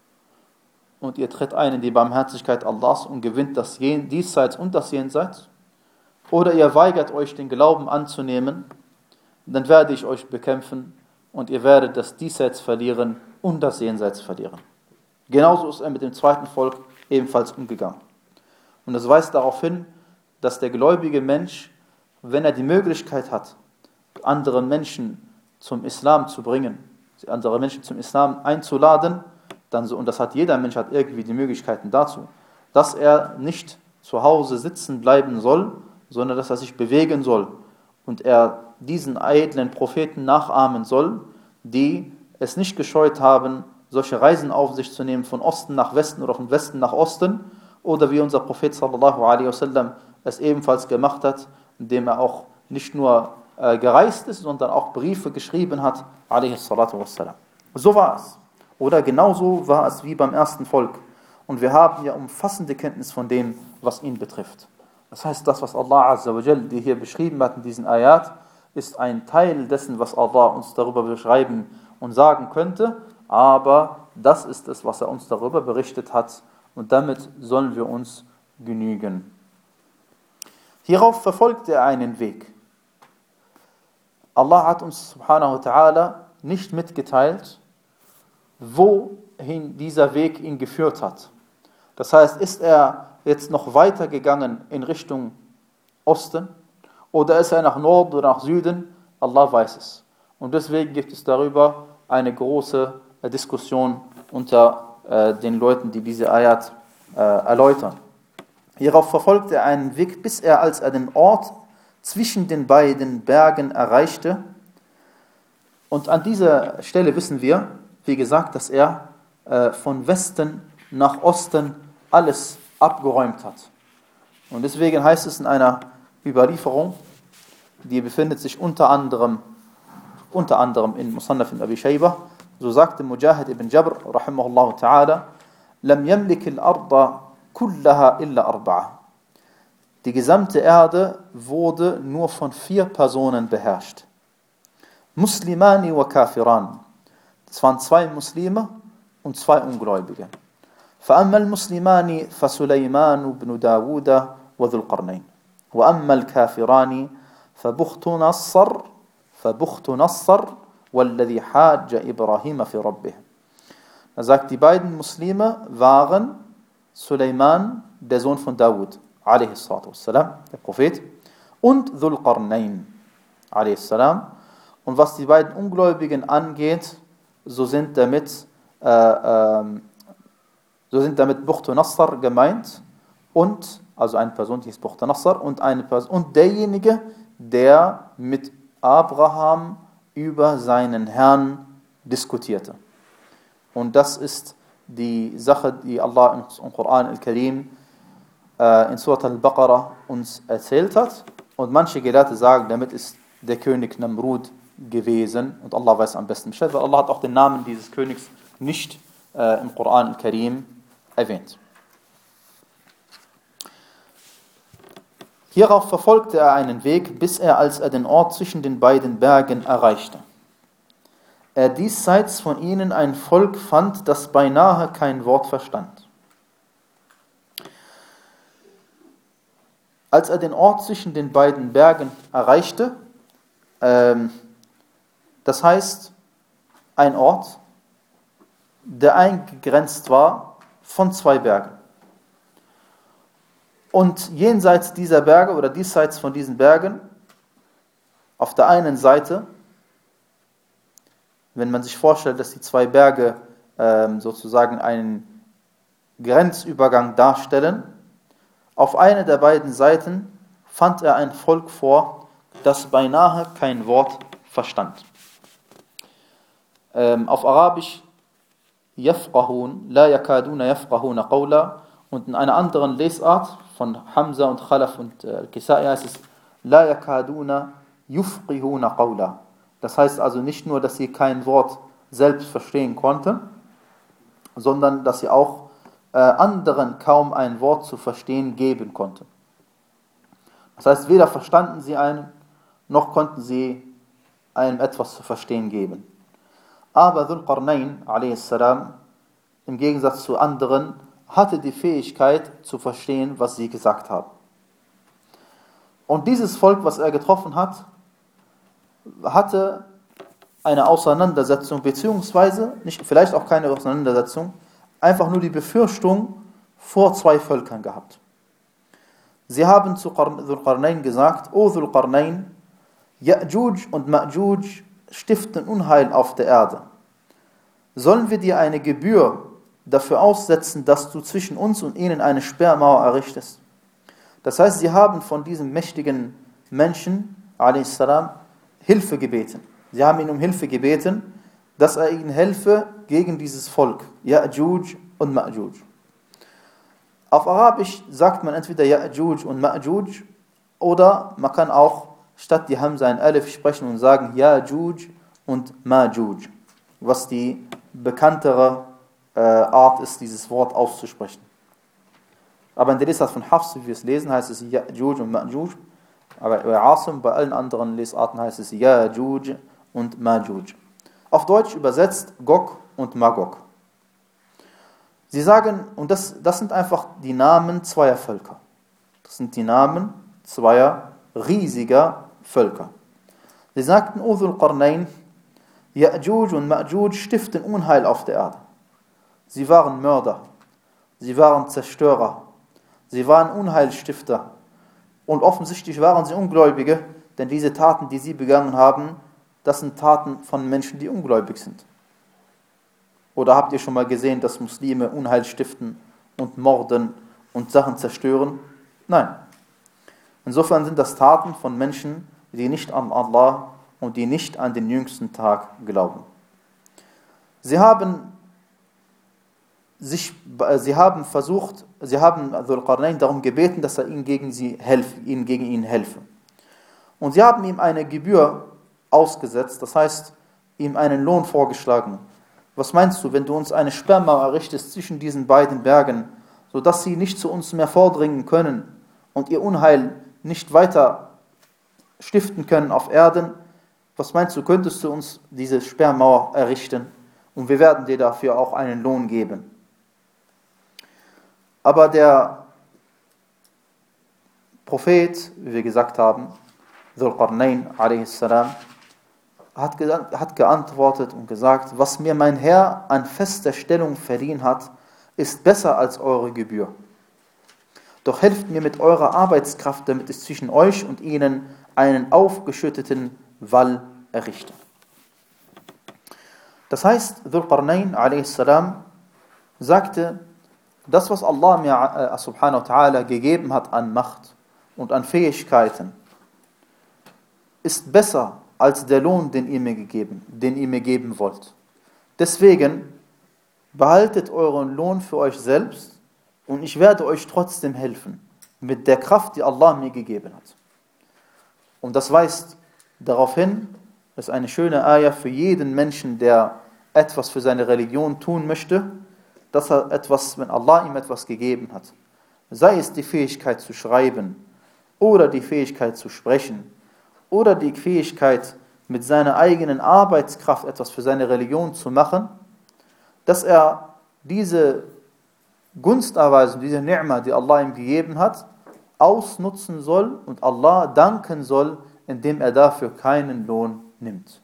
und ihr tritt ein in die Barmherzigkeit Allahs und gewinnt das Diesseits und das Jenseits, oder ihr weigert euch den Glauben anzunehmen, dann werde ich euch bekämpfen und ihr werdet das Diesseits verlieren und das Jenseits verlieren. Genauso ist er mit dem zweiten Volk ebenfalls umgegangen. Und das weist darauf hin, dass der gläubige Mensch, wenn er die Möglichkeit hat, andere Menschen zum Islam zu bringen, andere Menschen zum Islam einzuladen, dann so, und das hat jeder Mensch, hat irgendwie die Möglichkeiten dazu, dass er nicht zu Hause sitzen bleiben soll, sondern dass er sich bewegen soll und er diesen edlen Propheten nachahmen soll, die es nicht gescheut haben, solche Reisen auf sich zu nehmen, von Osten nach Westen oder von Westen nach Osten, oder wie unser Prophet sallallahu alaihi wasallam es ebenfalls gemacht hat, indem er auch nicht nur äh, gereist ist, sondern auch Briefe geschrieben hat, alaihi salatu wassalam. So war es. Oder genauso war es wie beim ersten Volk. Und wir haben ja umfassende Kenntnis von dem, was ihn betrifft. Das heißt, das, was Allah Azza wa Jal hier beschrieben hat in diesen Ayat, ist ein Teil dessen, was Allah uns darüber beschreiben und sagen könnte, aber das ist es, was er uns darüber berichtet hat und damit sollen wir uns genügen. Hierauf verfolgt er einen Weg. Allah hat uns subhanahu wa ta'ala nicht mitgeteilt, wohin dieser Weg ihn geführt hat. Das heißt, ist er jetzt noch weiter gegangen in Richtung Osten Oder ist er nach Norden oder nach Süden? Allah weiß es. Und deswegen gibt es darüber eine große äh, Diskussion unter äh, den Leuten, die diese Ayat äh, erläutern. Hierauf verfolgte er einen Weg, bis er, als er den Ort zwischen den beiden Bergen erreichte. Und an dieser Stelle wissen wir, wie gesagt, dass er äh, von Westen nach Osten alles abgeräumt hat. Und deswegen heißt es in einer Überlieferung, die befindet sich unter anderem, unter anderem in Musannaf ibn Abi Shaybah, so sagte Mujahid ibn Jabr, rahimahullah ta'ala, lam yamlik al-arda kullaha illa arba'a. Die gesamte Erde wurde nur von vier Personen beherrscht. Muslimani wa Kafiran. Das waren zwei Muslime und zwei Ungläubige. فأما المسلمان فسليمان بن داود وذو القرنين وأما الكافران فبخت نصر فبخت نصر والذي حاج إبراهيم في ربه. Er sagt, die beiden Muslime waren Suleiman, der Sohn von Dawud, alaihi salatu wassalam, der Prophet, und Dhul Qarnayn, alaihi salam. Und was die beiden Ungläubigen angeht, so sind damit, äh, äh, so sind damit Bukhtu Nasr gemeint und, also eine Person, die ist Bukhtu Nasr, und, eine Person, und derjenige, der mit Abraham über seinen Herrn diskutierte. Und das ist die Sache, die Allah im Koran al-Karim äh, in Surat al-Baqarah uns erzählt hat. Und manche Gelehrte sagen, damit ist der König Namrud gewesen. Und Allah weiß am besten Bescheid, weil Allah hat auch den Namen dieses Königs nicht äh, im Koran al-Karim erwähnt. Hierauf verfolgte er einen Weg, bis er, als er den Ort zwischen den beiden Bergen erreichte, er diesseits von ihnen ein Volk fand, das beinahe kein Wort verstand. Als er den Ort zwischen den beiden Bergen erreichte, ähm, das heißt, ein Ort, der eingegrenzt war von zwei Bergen. Und jenseits dieser Berge oder diesseits von diesen Bergen, auf der einen Seite, wenn man sich vorstellt, dass die zwei Berge ähm, sozusagen einen Grenzübergang darstellen, auf einer der beiden Seiten fand er ein Volk vor, das beinahe kein Wort verstand. Ähm, auf Arabisch yafqahun, la yakaduna yafqahuna qawla, und in einer anderen Lesart von Hamza und Khalaf und äh, Kisai heißt es la yakaduna yufqihuna qawla. Das heißt also nicht nur, dass sie kein Wort selbst verstehen konnten, sondern dass sie auch äh, anderen kaum ein Wort zu verstehen geben konnten. Das heißt, weder verstanden sie einen, noch konnten sie einem etwas zu verstehen geben. Aber Dhul Qarnayn, alayhi salam, im Gegensatz zu anderen, hatte die Fähigkeit zu verstehen, was sie gesagt haben. Und dieses Volk, was er getroffen hat, hatte eine Auseinandersetzung, beziehungsweise, nicht, vielleicht auch keine Auseinandersetzung, einfach nur die Befürchtung vor zwei Völkern gehabt. Sie haben zu Dhul Qarnayn gesagt, O Dhul Qarnayn, Ya'juj und Ma'juj stiften Unheil auf der Erde. Sollen wir dir eine Gebühr dafür aussetzen, dass du zwischen uns und ihnen eine Sperrmauer errichtest? Das heißt, sie haben von diesem mächtigen Menschen, a.s., Hilfe gebeten. Sie haben ihn um Hilfe gebeten, dass er ihnen helfe gegen dieses Volk, Ya'juj und Ma'juj. Auf Arabisch sagt man entweder Ya'juj und Ma'juj oder man kann auch statt die Hamza ein Alif sprechen und sagen Ya'juj und Ma'juj, was die bekanntere äh, Art ist, dieses Wort auszusprechen. Aber in der Lesart von Hafs, wie wir es lesen, heißt es Ya'juj und Ma'juj. Aber bei Asim, bei allen anderen Lesarten heißt es Ya'juj und Ma'juj. Auf Deutsch übersetzt Gog und Magog. Sie sagen, und das, das sind einfach die Namen zweier Völker. Das sind die Namen zweier riesiger Völker. Sie sagten, O Dhul Qarnayn, Ya'juj und Ma'juj stiften Unheil auf der Erde. Sie waren Mörder, sie waren Zerstörer, sie waren Unheilstifter. Und offensichtlich waren sie Ungläubige, denn diese Taten, die sie begangen haben, das sind Taten von Menschen, die ungläubig sind. Oder habt ihr schon mal gesehen, dass Muslime Unheil stiften und morden und Sachen zerstören? Nein. Insofern sind das Taten von Menschen, die nicht an Allah und die nicht an den jüngsten Tag glauben. Sie haben sich, sie haben versucht, sie haben Dhul Qarnayn darum gebeten, dass er ihnen gegen sie helfe, ihnen gegen ihn helfe. Und sie haben ihm eine Gebühr ausgesetzt, das heißt, ihm einen Lohn vorgeschlagen. Was meinst du, wenn du uns eine Sperrmauer errichtest zwischen diesen beiden Bergen, sodass sie nicht zu uns mehr vordringen können und ihr Unheil nicht weiter stiften können auf Erden? Was meinst du, könntest du uns diese Sperrmauer errichten? Und wir werden dir dafür auch einen Lohn geben. Aber der Prophet, wie wir gesagt haben, Dhul Qarnayn a s, hat, hat geantwortet und gesagt, was mir mein Herr an fester Stellung verliehen hat, ist besser als eure Gebühr. Doch helft mir mit eurer Arbeitskraft, damit ich zwischen euch und ihnen einen aufgeschütteten Wall errichte. Das heißt, Dhul Qarnayn a s sagte, das, was Allah mir äh, subhanahu wa ta'ala gegeben hat an Macht und an Fähigkeiten, ist besser als der Lohn, den ihr mir gegeben, den ihr mir geben wollt. Deswegen behaltet euren Lohn für euch selbst und ich werde euch trotzdem helfen mit der Kraft, die Allah mir gegeben hat. Und das weist darauf hin, dass eine schöne Ayah für jeden Menschen, der etwas für seine Religion tun möchte, dass er etwas, wenn Allah ihm etwas gegeben hat, sei es die Fähigkeit zu schreiben oder die Fähigkeit zu sprechen oder die Fähigkeit, mit seiner eigenen Arbeitskraft etwas für seine Religion zu machen, dass er diese Gunsterweisung, diese Ni'ma, die Allah ihm gegeben hat, ausnutzen soll und Allah danken soll, indem er dafür keinen Lohn nimmt.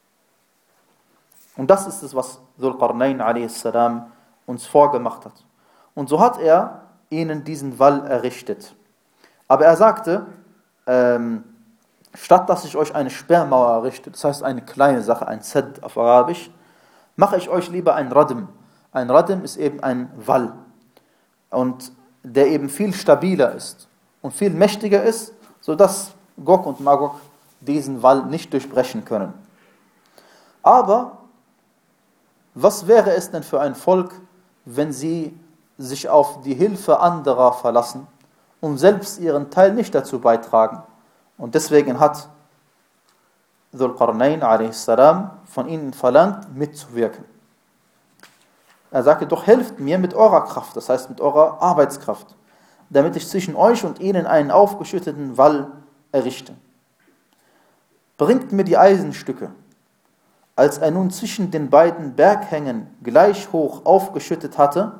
Und das ist es, was Dhul Qarnayn a s uns vorgemacht hat. Und so hat er ihnen diesen Wall errichtet. Aber er sagte, ähm, statt dass ich euch eine Sperrmauer errichte, das heißt eine kleine Sache, ein Sad auf Arabisch, mache ich euch lieber ein Radm. Ein Radm ist eben ein Wall. Und der eben viel stabiler ist und viel mächtiger ist, sodass Gog und Magog diesen Wall nicht durchbrechen können. Aber was wäre es denn für ein Volk, wenn sie sich auf die Hilfe anderer verlassen und selbst ihren Teil nicht dazu beitragen? Und deswegen hat Dhul Qarnayn a s von ihnen verlangt, mitzuwirken. Er sagte, doch helft mir mit eurer Kraft, das heißt mit eurer Arbeitskraft, damit ich zwischen euch und ihnen einen aufgeschütteten Wall errichte. Bringt mir die Eisenstücke. Als er nun zwischen den beiden Berghängen gleich hoch aufgeschüttet hatte,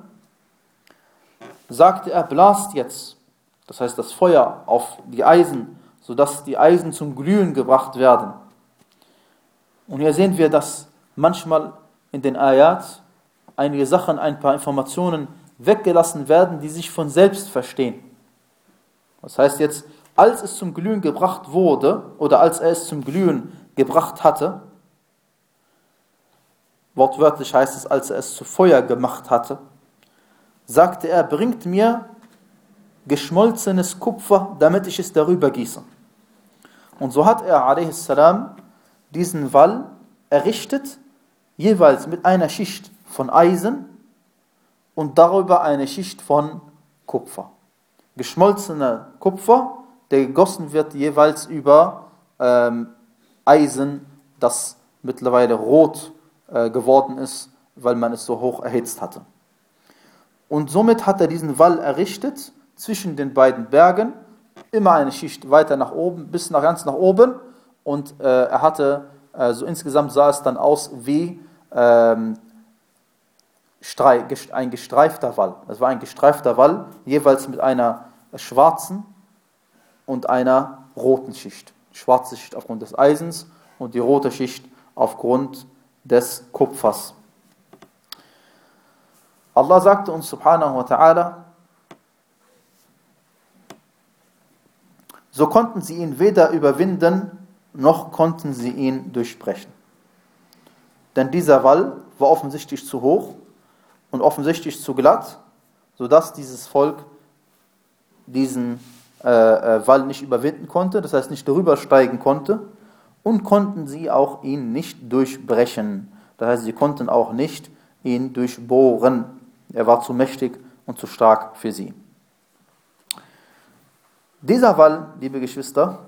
sagte er, blast jetzt, das heißt das Feuer auf die Eisen, sodass die Eisen zum Glühen gebracht werden. Und hier sehen wir, dass manchmal in den Ayat einige Sachen, ein paar Informationen weggelassen werden, die sich von selbst verstehen. Das heißt jetzt, als es zum Glühen gebracht wurde, oder als er es zum Glühen gebracht hatte, wortwörtlich heißt es, als er es zu Feuer gemacht hatte, sagte er, bringt mir geschmolzenes Kupfer, damit ich es darüber gieße. Und so hat er a s diesen Wall errichtet, jeweils mit einer Schicht von Eisen und darüber eine Schicht von Kupfer. Geschmolzener Kupfer, der gegossen wird jeweils über ähm, Eisen, das mittlerweile rot äh, geworden ist, weil man es so hoch erhitzt hatte. Und somit hat er diesen Wall errichtet zwischen den beiden Bergen, immer eine Schicht weiter nach oben, bis nach, ganz nach oben. Und äh, er hatte, äh, so insgesamt sah es dann aus wie ähm, Strei, ein gestreifter Wall. Es war ein gestreifter Wall, jeweils mit einer schwarzen und einer roten Schicht. Die schwarze Schicht aufgrund des Eisens und die rote Schicht aufgrund des Kupfers. Allah sagte uns subhanahu wa ta'ala, so konnten sie ihn weder überwinden, noch konnten sie ihn durchbrechen. Denn dieser Wall war offensichtlich zu hoch und offensichtlich zu glatt, sodass dieses Volk diesen äh, äh, Wall nicht überwinden konnte, das heißt nicht darüber steigen konnte, und konnten sie auch ihn nicht durchbrechen. Das heißt, sie konnten auch nicht ihn durchbohren. Er war zu mächtig und zu stark für sie. Dieser Wall, liebe Geschwister,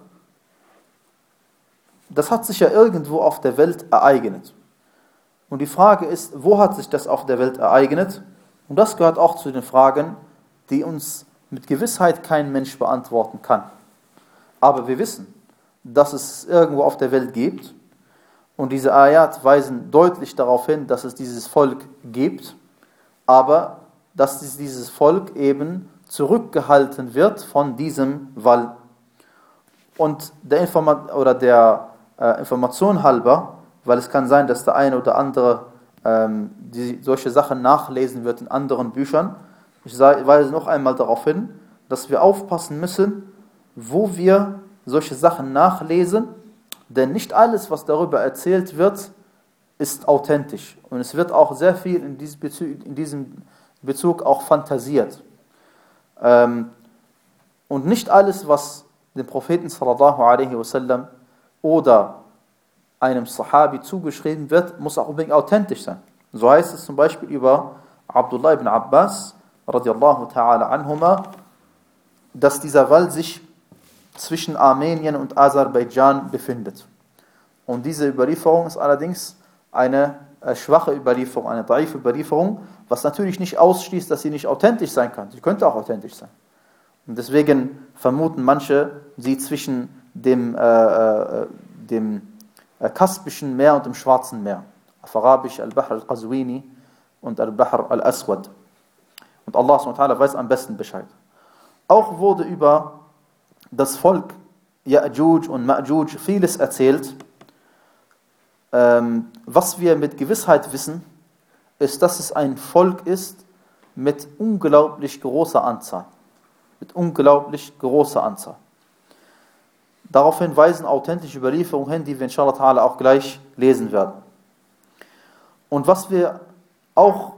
das hat sich ja irgendwo auf der Welt ereignet. Und die Frage ist, wo hat sich das auf der Welt ereignet? Und das gehört auch zu den Fragen, die uns mit Gewissheit kein Mensch beantworten kann. Aber wir wissen, dass es irgendwo auf der Welt gibt. Und diese Ayat weisen deutlich darauf hin, dass es dieses Volk gibt, aber dass dieses Volk eben zurückgehalten wird von diesem Wall. Und der, Informa- oder der äh, Information halber, weil es kann sein, dass der eine oder andere ähm, die solche Sachen nachlesen wird in anderen Büchern. Ich weise noch einmal darauf hin, dass wir aufpassen müssen, wo wir solche Sachen nachlesen, denn nicht alles, was darüber erzählt wird, ist authentisch. Und es wird auch sehr viel in diesem Bezug, in diesem Bezug auch fantasiert. Ähm, und nicht alles, was dem Propheten sallallahu alaihi wasallam oder einem Sahabi zugeschrieben wird, muss auch unbedingt authentisch sein. So heißt es zum Beispiel über Abdullah ibn Abbas radiallahu ta'ala anhuma, dass dieser Wall sich zwischen Armenien und Aserbaidschan befindet. Und diese Überlieferung ist allerdings eine äh, schwache Überlieferung, eine daife Überlieferung, was natürlich nicht ausschließt, dass sie nicht authentisch sein kann. Sie könnte auch authentisch sein. Und deswegen vermuten manche, sie zwischen dem, äh, äh, dem äh, Kaspischen Meer und dem Schwarzen Meer. Auf Arabisch Al-Bahr al-Qazwini und Al-Bahr al-Aswad. Und Allah subhanahu wa ta'ala weiß am besten Bescheid. Auch wurde über das Volk Ya'juj und Ma'juj vieles erzählt. Ähm, was wir mit Gewissheit wissen, ist, dass es ein Volk ist mit unglaublich großer Anzahl. Mit unglaublich großer Anzahl. Daraufhin weisen authentische Überlieferungen hin, die wir inshallah ta'ala auch gleich lesen werden. Und was wir auch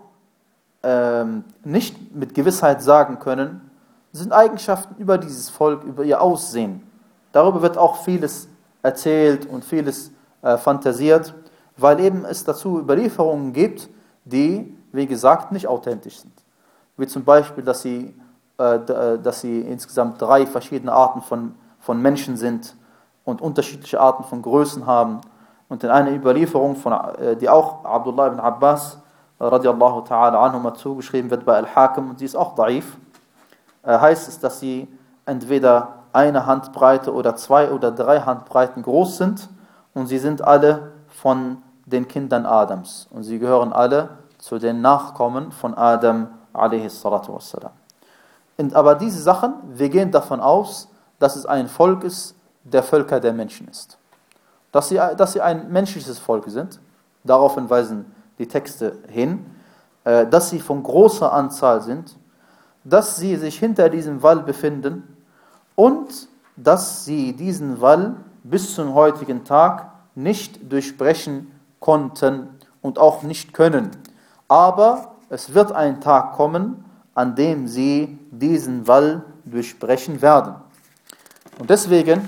ähm, nicht mit Gewissheit sagen können, sind Eigenschaften über dieses Volk, über ihr Aussehen. Darüber wird auch vieles erzählt und vieles äh, fantasiert, weil eben es dazu Überlieferungen gibt, die, wie gesagt, nicht authentisch sind. Wie zum Beispiel, dass sie, äh, dass sie insgesamt drei verschiedene Arten von, von Menschen sind und unterschiedliche Arten von Größen haben. Und in einer Überlieferung, von, äh, die auch Abdullah ibn Abbas radiallahu ta'ala anhuma zugeschrieben wird bei Al-Hakim, und sie ist auch daif, äh, heißt es, dass sie entweder eine Handbreite oder zwei oder drei Handbreiten groß sind, und sie sind alle von den Kindern Adams. Und sie gehören alle zu den Nachkommen von Adam alaihi salatu wassalam. Und aber diese Sachen, wir gehen davon aus, dass es ein Volk ist, der Völker der Menschen ist. Dass sie, dass sie ein menschliches Volk sind, darauf weisen die Texte hin, äh, dass sie von großer Anzahl sind, dass sie sich hinter diesem Wall befinden und dass sie diesen Wall bis zum heutigen Tag nicht durchbrechen konnten und auch nicht können. Aber es wird ein Tag kommen, an dem sie diesen Wall durchbrechen werden. Und deswegen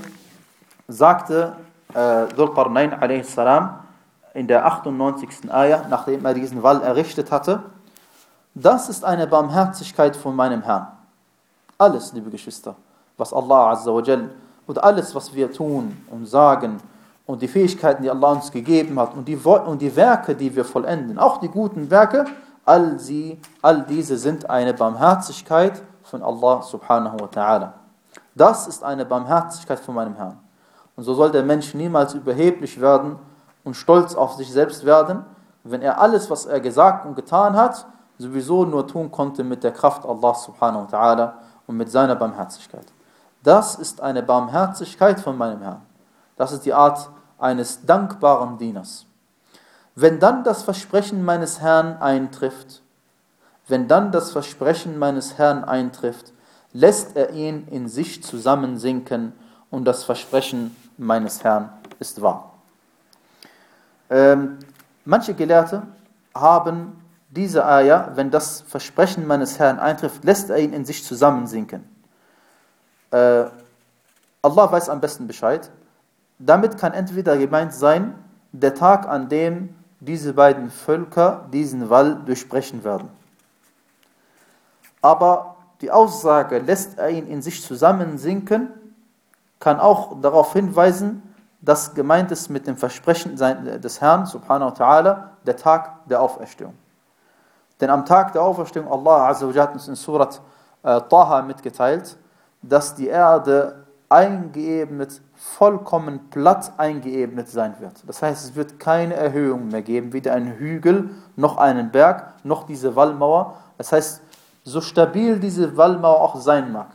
sagte äh, Dhul Qarnayn alaihi salam in der achtundneunzigsten Ayah, nachdem er diesen Wall errichtet hatte: Das ist eine Barmherzigkeit von meinem Herrn. Alles, liebe Geschwister, was Allah Azza wa Jal, oder alles, was wir tun und sagen und die Fähigkeiten, die Allah uns gegeben hat und die, und die Werke, die wir vollenden, auch die guten Werke, all, sie, all diese sind eine Barmherzigkeit von Allah subhanahu wa ta'ala. Das ist eine Barmherzigkeit von meinem Herrn. Und so soll der Mensch niemals überheblich werden und stolz auf sich selbst werden, wenn er alles, was er gesagt und getan hat, sowieso nur tun konnte mit der Kraft Allah subhanahu wa ta'ala und mit seiner Barmherzigkeit. Das ist eine Barmherzigkeit von meinem Herrn. Das ist die Art eines dankbaren Dieners. Wenn dann das Versprechen meines Herrn eintrifft, wenn dann das Versprechen meines Herrn eintrifft, lässt er ihn in sich zusammensinken und das Versprechen meines Herrn ist wahr. Ähm, manche Gelehrte haben diese Ayah, wenn das Versprechen meines Herrn eintrifft, lässt er ihn in sich zusammensinken. Äh, Allah weiß am besten Bescheid. Damit kann entweder gemeint sein, der Tag, an dem diese beiden Völker diesen Wall durchbrechen werden. Aber die Aussage, lässt er ihn in sich zusammensinken, kann auch darauf hinweisen, dass gemeint ist mit dem Versprechen des Herrn, subhanahu wa ta'ala, der Tag der Auferstehung. Denn am Tag der Auferstehung, Allah Azza wa Jalla hat uns in Surat äh, Taha mitgeteilt, dass die Erde eingeebnet, vollkommen platt eingeebnet sein wird. Das heißt, es wird keine Erhöhung mehr geben, weder einen Hügel, noch einen Berg, noch diese Wallmauer. Das heißt, so stabil diese Wallmauer auch sein mag,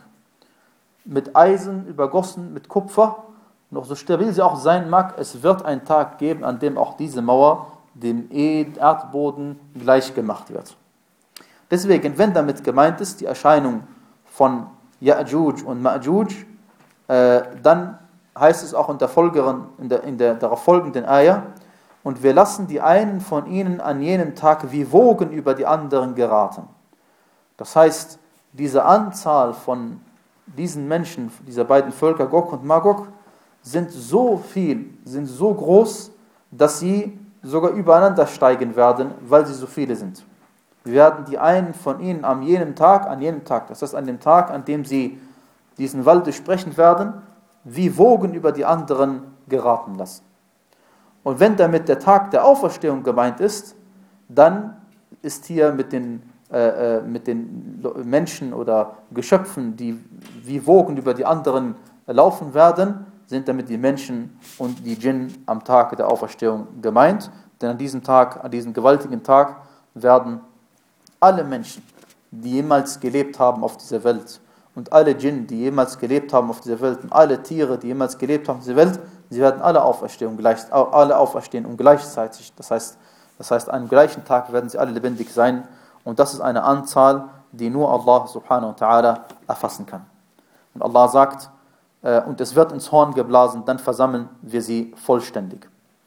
mit Eisen übergossen, mit Kupfer, noch so stabil sie auch sein mag, es wird einen Tag geben, an dem auch diese Mauer dem Erdboden gleich gemacht wird. Deswegen, wenn damit gemeint ist, die Erscheinung von Ya'juj und Ma'juj, äh, dann heißt es auch in der, Folgeren, in der, in der darauf folgenden Ayah, und wir lassen die einen von ihnen an jenem Tag wie Wogen über die anderen geraten. Das heißt, diese Anzahl von diesen Menschen, dieser beiden Völker, Gog und Magog, sind so viel, sind so groß, dass sie sogar übereinander steigen werden, weil sie so viele sind. Wir werden die einen von ihnen an jenem Tag, an jenem Tag, das heißt an dem Tag, an dem sie diesen Wall durchbrechen werden, wie Wogen über die anderen geraten lassen. Und wenn damit der Tag der Auferstehung gemeint ist, dann ist hier mit den, äh, mit den Menschen oder Geschöpfen, die wie Wogen über die anderen laufen werden, sind damit die Menschen und die Djinn am Tag der Auferstehung gemeint. Denn an diesem Tag, an diesem gewaltigen Tag, werden alle Menschen, die jemals gelebt haben auf dieser Welt, und alle Djinn, die jemals gelebt haben auf dieser Welt, und alle Tiere, die jemals gelebt haben auf dieser Welt, sie werden alle auferstehen, gleich, alle auferstehen und gleichzeitig. Das heißt, das heißt, an einem gleichen Tag werden sie alle lebendig sein. Und das ist eine Anzahl, die nur Allah subhanahu wa ta'ala erfassen kann. Und Allah sagt, und es wird ins Horn geblasen, dann versammeln wir sie vollständig.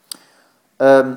Ähm,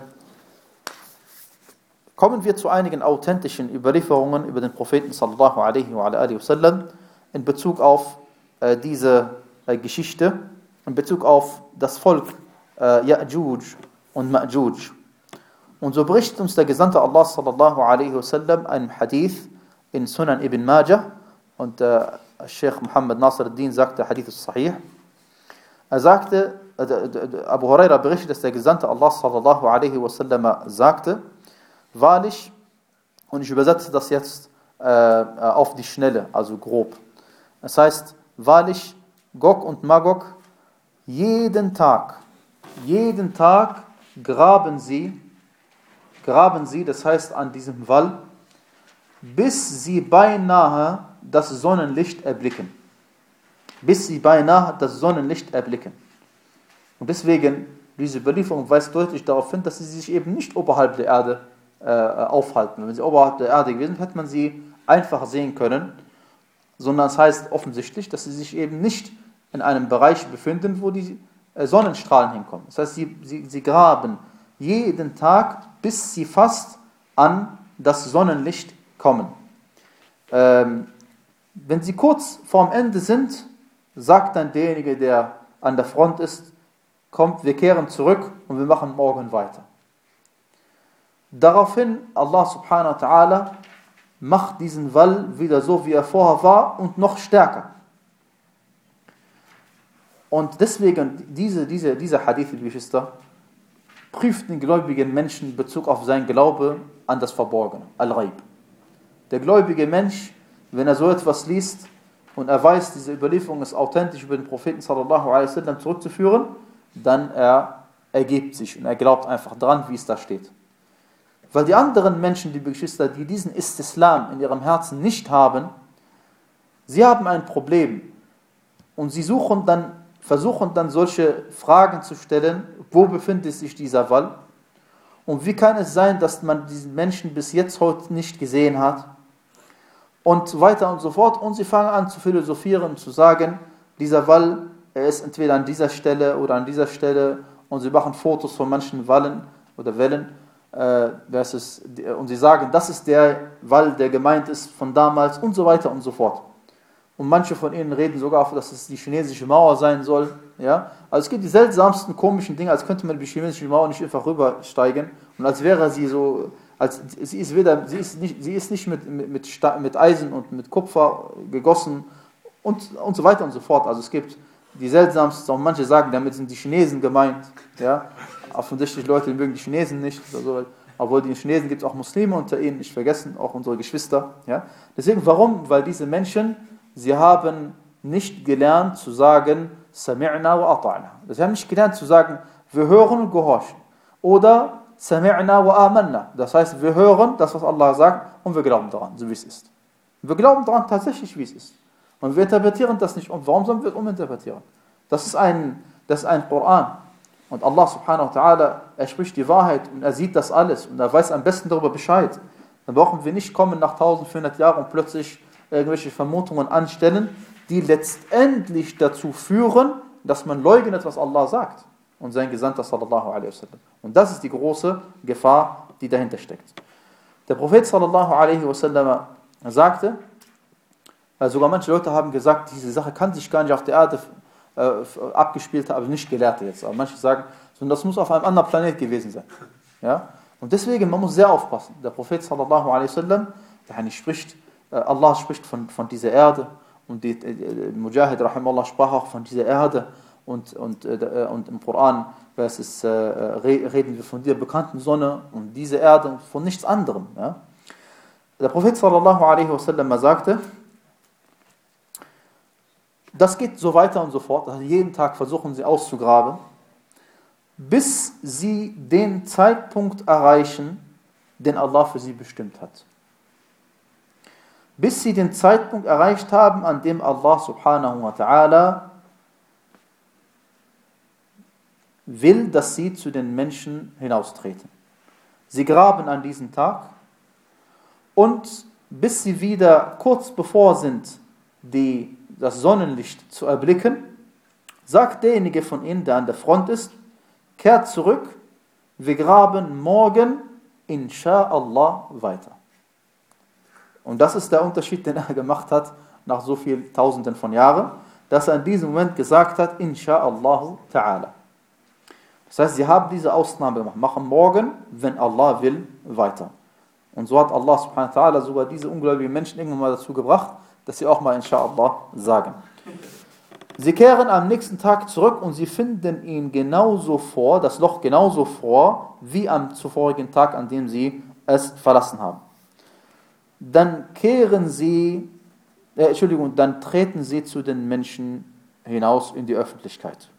kommen wir zu einigen authentischen Überlieferungen über den Propheten sallallahu alaihi wa alihi wasallam in Bezug auf äh, diese äh, Geschichte, in Bezug auf das Volk äh, Ya'juj und Ma'juj. Und so berichtet uns der Gesandte Allah sallallahu alaihi wasallam einen Hadith in Sunan ibn Majah, und äh, Sheikh Muhammad Nasr al-Din sagte, der Hadith ist sahih. Er sagte, äh, Abu Huraira berichtet, dass der Gesandte Allah sallallahu alaihi wasallam sagte, wahrlich, und ich übersetze das jetzt äh, auf die Schnelle, also grob. Das heißt, wahrlich, Gog und Magog, jeden Tag, jeden Tag graben sie, graben sie, das heißt an diesem Wall, bis sie beinahe das Sonnenlicht erblicken. Bis sie beinahe das Sonnenlicht erblicken. Und deswegen, diese Überlieferung weist deutlich darauf hin, dass sie sich eben nicht oberhalb der Erde äh, aufhalten. Wenn sie oberhalb der Erde gewesen wären, hätte man sie einfach sehen können, sondern es heißt offensichtlich, dass sie sich eben nicht in einem Bereich befinden, wo die äh, Sonnenstrahlen hinkommen. Das heißt, sie, sie, sie graben jeden Tag, bis sie fast an das Sonnenlicht kommen. Ähm, wenn sie kurz vorm Ende sind, sagt dann derjenige, der an der Front ist, kommt, wir kehren zurück und wir machen morgen weiter. Daraufhin, Allah subhanahu wa ta'ala macht diesen Wall wieder so, wie er vorher war, und noch stärker. Und deswegen, diese, diese, dieser Hadith, liebe Geschwister, prüft den gläubigen Menschen in Bezug auf sein Glaube an das Verborgene, Al-Ghaib. Der gläubige Mensch, wenn er so etwas liest und er weiß, diese Überlieferung ist authentisch über den Propheten sallallahu alaihi wasallam zurückzuführen, dann er ergibt sich und er glaubt einfach dran, wie es da steht. Weil die anderen Menschen, liebe Geschwister, die diesen Istislam in ihrem Herzen nicht haben, sie haben ein Problem und sie suchen dann, versuchen dann solche Fragen zu stellen, wo befindet sich dieser Wall und wie kann es sein, dass man diesen Menschen bis jetzt heute nicht gesehen hat und so weiter und so fort, und sie fangen an zu philosophieren und zu sagen, dieser Wall er ist entweder an dieser Stelle oder an dieser Stelle und sie machen Fotos von manchen Wallen oder Wellen, äh, versus, und sie sagen, das ist der Wall, der gemeint ist von damals und so weiter und so fort. Und manche von ihnen reden sogar, dass es die chinesische Mauer sein soll. Ja? Also es gibt die seltsamsten komischen Dinge, als könnte man die chinesische Mauer nicht einfach rübersteigen und als wäre sie so, als sie ist weder, sie ist nicht, sie ist nicht mit, mit, mit, mit Eisen und mit Kupfer gegossen und, und so weiter und so fort. Also es gibt die seltsamsten, auch manche sagen, damit sind die Chinesen gemeint. Ja? Offensichtlich Leute mögen die Chinesen nicht, also, obwohl die Chinesen gibt es auch Muslime unter ihnen, nicht vergessen, auch unsere Geschwister. Ja? Deswegen, warum? Weil diese Menschen, sie haben nicht gelernt zu sagen, Sami'na wa ata'na. Sie haben nicht gelernt zu sagen, wir hören und gehorchen. Oder Sami'na wa amanna. Das heißt, wir hören das, was Allah sagt, und wir glauben daran, so wie es ist. Wir glauben daran tatsächlich, wie es ist. Und wir interpretieren das nicht um. Warum sollen wir es uminterpretieren? Das ist ein, das ist ein Koran. Und Allah subhanahu wa ta'ala, er spricht die Wahrheit und er sieht das alles und er weiß am besten darüber Bescheid. Dann brauchen wir nicht kommen nach eintausendvierhundert Jahren und plötzlich irgendwelche Vermutungen anstellen, die letztendlich dazu führen, dass man leugnet, was Allah sagt und sein Gesandter sallallahu alaihi wasallam. Und das ist die große Gefahr, die dahinter steckt. Der Prophet sallallahu alaihi wasallam sagte, weil sogar manche Leute haben gesagt, diese Sache kann sich gar nicht auf der Erde äh, abgespielt haben, also nicht Gelehrte jetzt, aber manche sagen, sondern das muss auf einem anderen Planet gewesen sein. Ja? Und deswegen, man muss sehr aufpassen. Der Prophet sallallahu alaihi wasallam, der spricht, Allah spricht von, von dieser Erde und die, äh, Mujahid rahimahullah sprach auch von dieser Erde und, und, äh, und im Koran es ist, äh, reden wir von der bekannten Sonne und diese Erde und von nichts anderem. Ja? Der Prophet sallallahu alaihi wasallam sagte, das geht so weiter und so fort, also jeden Tag versuchen sie auszugraben, bis sie den Zeitpunkt erreichen, den Allah für sie bestimmt hat. Bis sie den Zeitpunkt erreicht haben, an dem Allah subhanahu wa ta'ala will, dass sie zu den Menschen hinaustreten. Sie graben an diesem Tag und bis sie wieder kurz bevor sind, die, das Sonnenlicht zu erblicken, sagt derjenige von ihnen, der an der Front ist, kehrt zurück, wir graben morgen, insha'Allah, weiter. Und das ist der Unterschied, den er gemacht hat, nach so vielen Tausenden von Jahren, dass er in diesem Moment gesagt hat, insha'Allah ta'ala. Das heißt, sie haben diese Ausnahme gemacht, machen morgen, wenn Allah will, weiter. Und so hat Allah subhanahu wa ta'ala sogar diese ungläubigen Menschen irgendwann mal dazu gebracht, dass sie auch mal insha'Allah sagen. Sie kehren am nächsten Tag zurück und sie finden ihn genauso vor, das Loch genauso vor, wie am zuvorigen Tag, an dem sie es verlassen haben. Dann kehren sie, äh, Entschuldigung, dann treten sie zu den Menschen hinaus in die Öffentlichkeit.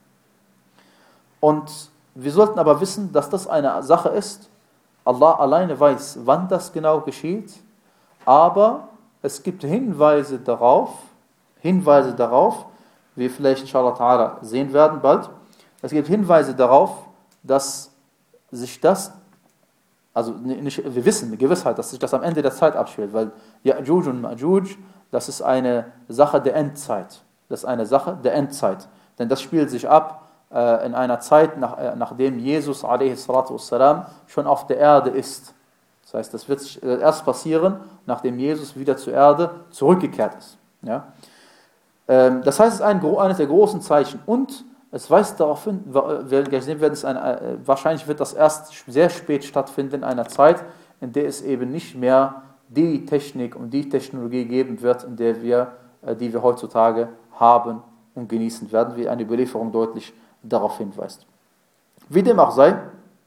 Und wir sollten aber wissen, dass das eine Sache ist, Allah alleine weiß, wann das genau geschieht, aber es gibt Hinweise darauf, Hinweise darauf, wie wir vielleicht inshallah ta'ala sehen werden bald, es gibt Hinweise darauf, dass sich das, also nicht, wir wissen mit Gewissheit, dass sich das am Ende der Zeit abspielt, weil Ya'juj und Ma'juj, das ist eine Sache der Endzeit. Das ist eine Sache der Endzeit. Denn das spielt sich ab äh, in einer Zeit, nach, äh, nachdem Jesus a s. schon auf der Erde ist. Das heißt, das wird erst passieren, nachdem Jesus wieder zur Erde zurückgekehrt ist. Ja? Ähm, das heißt, es ist ein, eines der großen Zeichen. Und es weist darauf hin, werden es ein, wahrscheinlich wird das erst sehr spät stattfinden, in einer Zeit, in der es eben nicht mehr die Technik und die Technologie geben wird, in der wir, die wir heutzutage haben und genießen werden, wie eine Überlieferung deutlich darauf hinweist. Wie dem auch sei,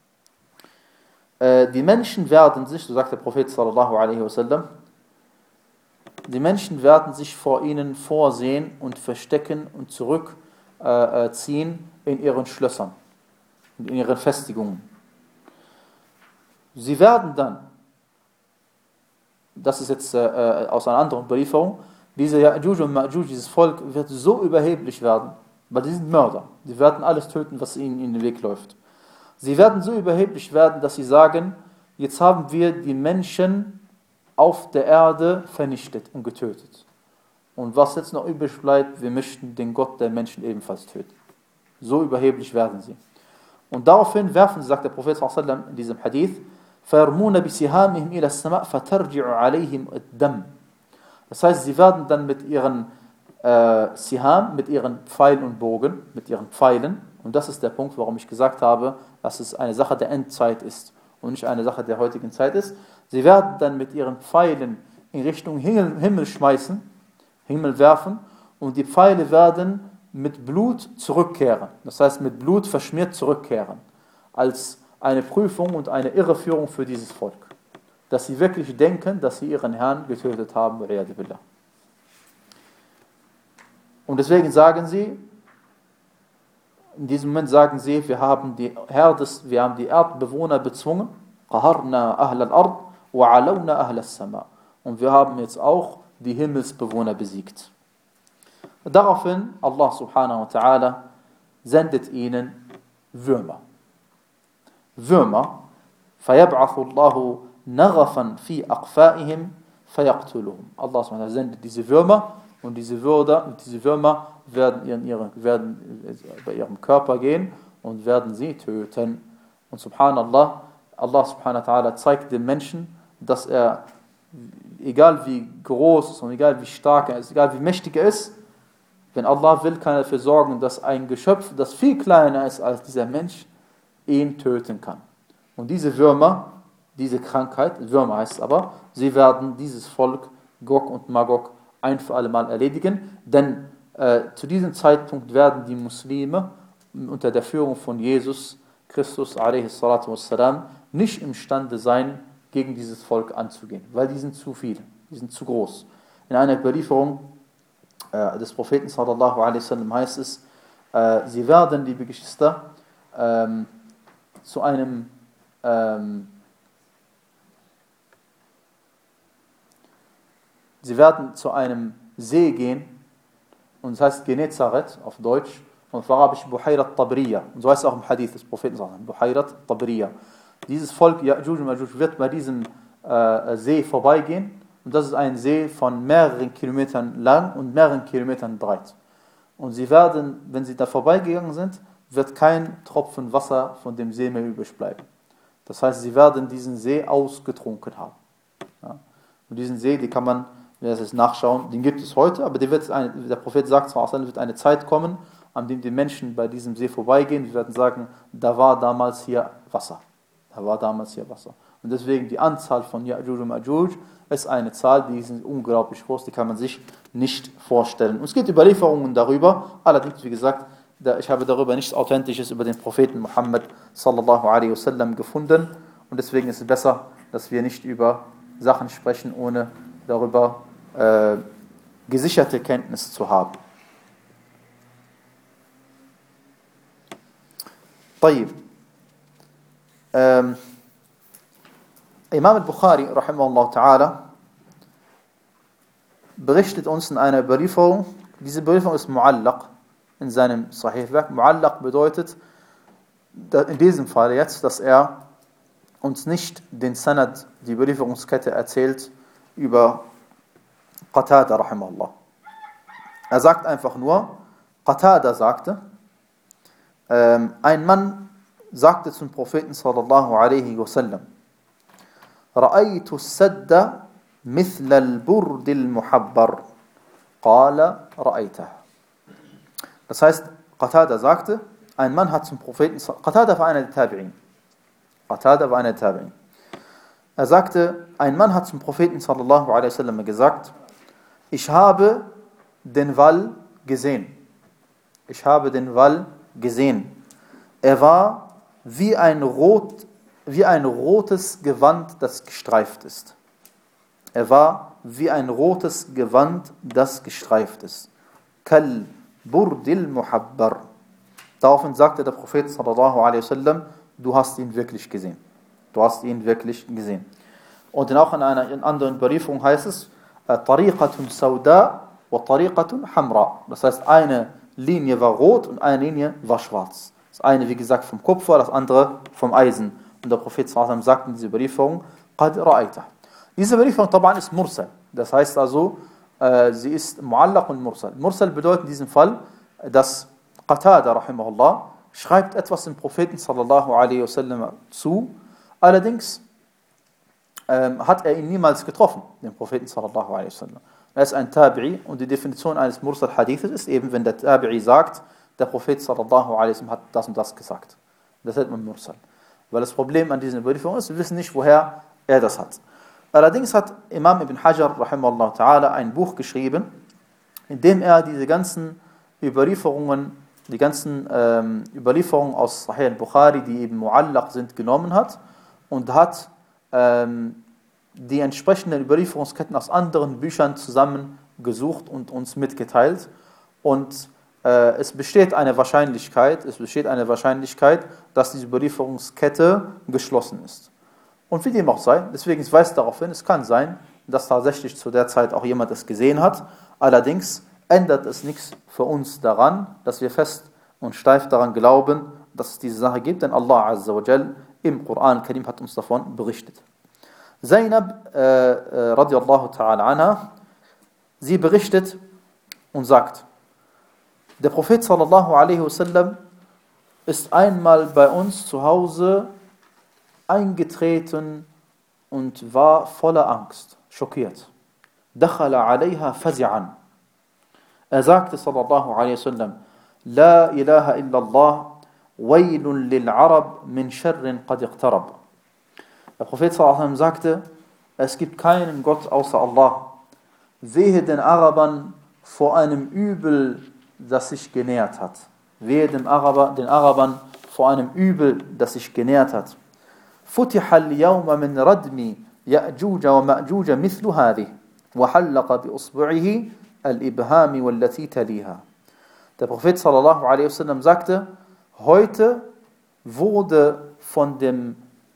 die Menschen werden sich, so sagt der Prophet sallallahu alaihi wasallam, die Menschen werden sich vor ihnen vorsehen und verstecken und zurückziehen in ihren Schlössern, in ihren Festigungen. Sie werden dann, das ist jetzt äh, aus einer anderen Überlieferung, diese Ya'juj und Ma'juj, dieses Volk wird so überheblich werden, weil die sind Mörder. Die werden alles töten, was ihnen in den Weg läuft. Sie werden so überheblich werden, dass sie sagen, jetzt haben wir die Menschen auf der Erde vernichtet und getötet. und was jetzt noch übrig bleibt, wir möchten den Gott der Menschen ebenfalls töten. So überheblich werden sie. Und daraufhin werfen, sagt der Prophet sallallahu alaihi wasallam in diesem Hadith, فَيَرْمُونَ بِسِهَامِهِمْ إِلَى السَّمَاءِ فَتَرْجِعُ عَلَيْهِمْ الدَّمْ. Das heißt, sie werden dann mit ihren äh, Siham, mit ihren Pfeilen und Bogen, mit ihren Pfeilen, und das ist der Punkt, warum ich gesagt habe, dass es eine Sache der Endzeit ist und nicht eine Sache der heutigen Zeit ist. Sie werden dann mit ihren Pfeilen in Richtung Himmel, Himmel schmeißen, Himmel werfen, und die Pfeile werden mit Blut zurückkehren. Das heißt, mit Blut verschmiert zurückkehren. Als eine Prüfung und eine Irreführung für dieses Volk. Dass sie wirklich denken, dass sie ihren Herrn getötet haben. Und deswegen sagen sie, in diesem Moment sagen sie, wir haben die, Herdes, wir haben die Erdbewohner bezwungen. قَهَرْنَا أَهْلَ الْأَرْضِ وَعَلَوْنَا أَهْلَ السَّمَاءِ. Und wir haben jetzt auch die Himmelsbewohner besiegt. Daraufhin, Allah subhanahu wa ta'ala sendet ihnen Würmer. Würmer. فَيَبْعَثُ اللَّهُ نَغَفًا فِي أَقْفَائِهِمْ فَيَقْتُلُهُمْ. Allah subhanahu wa ta'ala sendet diese Würmer, und diese, Würde, diese Würmer werden, ihren, ihren, werden bei ihrem Körper gehen und werden sie töten. Und subhanallah, Allah subhanahu wa ta'ala zeigt dem Menschen, dass er, egal wie groß ist und egal wie stark er ist, egal wie mächtig er ist, wenn Allah will, kann er dafür sorgen, dass ein Geschöpf, das viel kleiner ist als dieser Mensch, ihn töten kann. Und diese Würmer, diese Krankheit, Würmer heißt es aber, sie werden dieses Volk, Gog und Magog, ein für alle Mal erledigen, denn äh, zu diesem Zeitpunkt werden die Muslime unter der Führung von Jesus Christus alaihi salatu wassalam nicht imstande sein, gegen dieses Volk anzugehen, weil die sind zu viele, die sind zu groß. In einer Überlieferung äh, des Propheten sallallahu alaihi wasallam heißt es, äh, sie werden, liebe Geschwister, ähm, zu einem ähm, sie werden zu einem See gehen, und das heißt Genezareth auf Deutsch, und auf Arabisch Buhayrat Tabriya, und so heißt es auch im Hadith des Propheten, Buhayrat Tabriya. Dieses Volk, Ya'juj und Ma'juj, wird bei diesem äh, See vorbeigehen, und das ist ein See von mehreren Kilometern lang und mehreren Kilometern breit. Und sie werden, wenn sie da vorbeigegangen sind, wird kein Tropfen Wasser von dem See mehr übrig bleiben. Das heißt, sie werden diesen See ausgetrunken haben. Ja. Und diesen See, die kann man, wer es nachschauen, den gibt es heute, aber die wird eine, der Prophet sagt, es wird eine Zeit kommen, an dem die Menschen bei diesem See vorbeigehen, die werden sagen, da war damals hier Wasser. Da war damals hier Wasser. Und deswegen die Anzahl von Ya'juj und Ma'juj ist eine Zahl, die ist unglaublich groß, die kann man sich nicht vorstellen. Und es gibt Überlieferungen darüber, allerdings, wie gesagt, ich habe darüber nichts Authentisches über den Propheten Muhammad sallallahu alaihi wasallam gefunden, und deswegen ist es besser, dass wir nicht über Sachen sprechen, ohne darüber äh, gesicherte Kenntnis zu haben. طيب. Ähm, Imam al-Bukhari, rahimahullah ta'ala, berichtet uns in einer Überlieferung, diese Überlieferung ist Mu'allaq in seinem Sahih-Werk. Mu'allaq bedeutet, in diesem Fall jetzt, dass er uns nicht den Sanad, die Überlieferungskette erzählt, über Qatada, rahimahullah. Er sagt einfach nur, Qatada sagte, ähm, ein Mann sagte zum Propheten sallallahu alaihi wasallam, رأيت السد مثل البرد المحبر قال رأيته. Das heißt, Qatada sagte, ein Mann hat zum Propheten, Qatada war einer der Tabi'in. Qatada war einer der Tabi'in. Er sagte, ein Mann hat zum Propheten sallallahu alaihi wasallam gesagt, ich habe den Wall gesehen. Ich habe den Wall gesehen. Er war wie ein rot wie ein rotes Gewand, das gestreift ist. Er war wie ein rotes Gewand, das gestreift ist. Kal burdil muhabbar. Daraufhin sagte der Prophet sallallahu alaihi wasallam, du hast ihn wirklich gesehen. Du hast ihn wirklich gesehen. Und auch in einer in anderen Überlieferung heißt es, tariqatun sauda wa tariqatun hamra. Das heißt, eine Linie war rot und eine Linie war schwarz. Das eine, wie gesagt, vom Kupfer, das andere vom Eisen. Und der Prophet sallallahu alaihi wasallam sagt in dieser Überlieferung, قَدْ رَأَيْتَ. Diese Überlieferung taban ist Mursal. Das heißt also, äh, sie ist Muallaq und Mursal. Mursal bedeutet in diesem Fall, dass Qatada, rahimahullah, schreibt etwas dem Propheten sallallahu alaihi wasallam zu, allerdings ähm, hat er ihn niemals getroffen, den Propheten sallallahu alaihi wasallam. Er ist ein Tabi'i und die Definition eines Mursal Hadithes ist eben, wenn der Tabi'i sagt, der Prophet sallallahu alaihi wasallam hat das und das gesagt. Das nennt man Mursal. Weil das Problem an diesen Überlieferungen ist, wir wissen nicht, woher er das hat. Allerdings hat Imam Ibn Hajar rahimahullah ta'ala ein Buch geschrieben, in dem er diese ganzen Überlieferungen, die ganzen ähm, Überlieferungen aus Sahih al-Bukhari, die eben Muallaq sind, genommen hat und hat ähm, die entsprechenden Überlieferungsketten aus anderen Büchern zusammengesucht und uns mitgeteilt. Und äh, es besteht eine Wahrscheinlichkeit, es besteht eine Wahrscheinlichkeit, dass diese Überlieferungskette geschlossen ist. Und wie dem auch sei, deswegen weist darauf hin, es kann sein, dass tatsächlich zu der Zeit auch jemand es gesehen hat. Allerdings ändert es nichts für uns daran, dass wir fest und steif daran glauben, dass es diese Sache gibt, denn Allah Azza wa Jal im Koran al-Karim hat uns davon berichtet. Zainab äh, äh, radiallahu ta'ala anha, sie berichtet und sagt, der Prophet sallallahu alaihi wasallam ist einmal bei uns zu Hause eingetreten und war voller Angst, schockiert. Dakhala alaiha fazi'an. Er sagte sallallahu alaihi wasallam, La ilaha illallah, waylun lil Arab min sharrin qad iqtarab. Der Prophet sallallahu alaihi wasallam sagte, es gibt keinen Gott außer Allah. Wehe den Arabern vor einem Übel, das sich genähert hat. Wehe dem Araber, den Arabern vor einem Übel, das sich genähert hat. فتح اليوم من ردم يأجوج ومأجوج مثل هذه وحلق بأصبعه الإبهام والتي تليها. Der Prophet sallallahu alaihi wasallam sagte, heute wurde von dem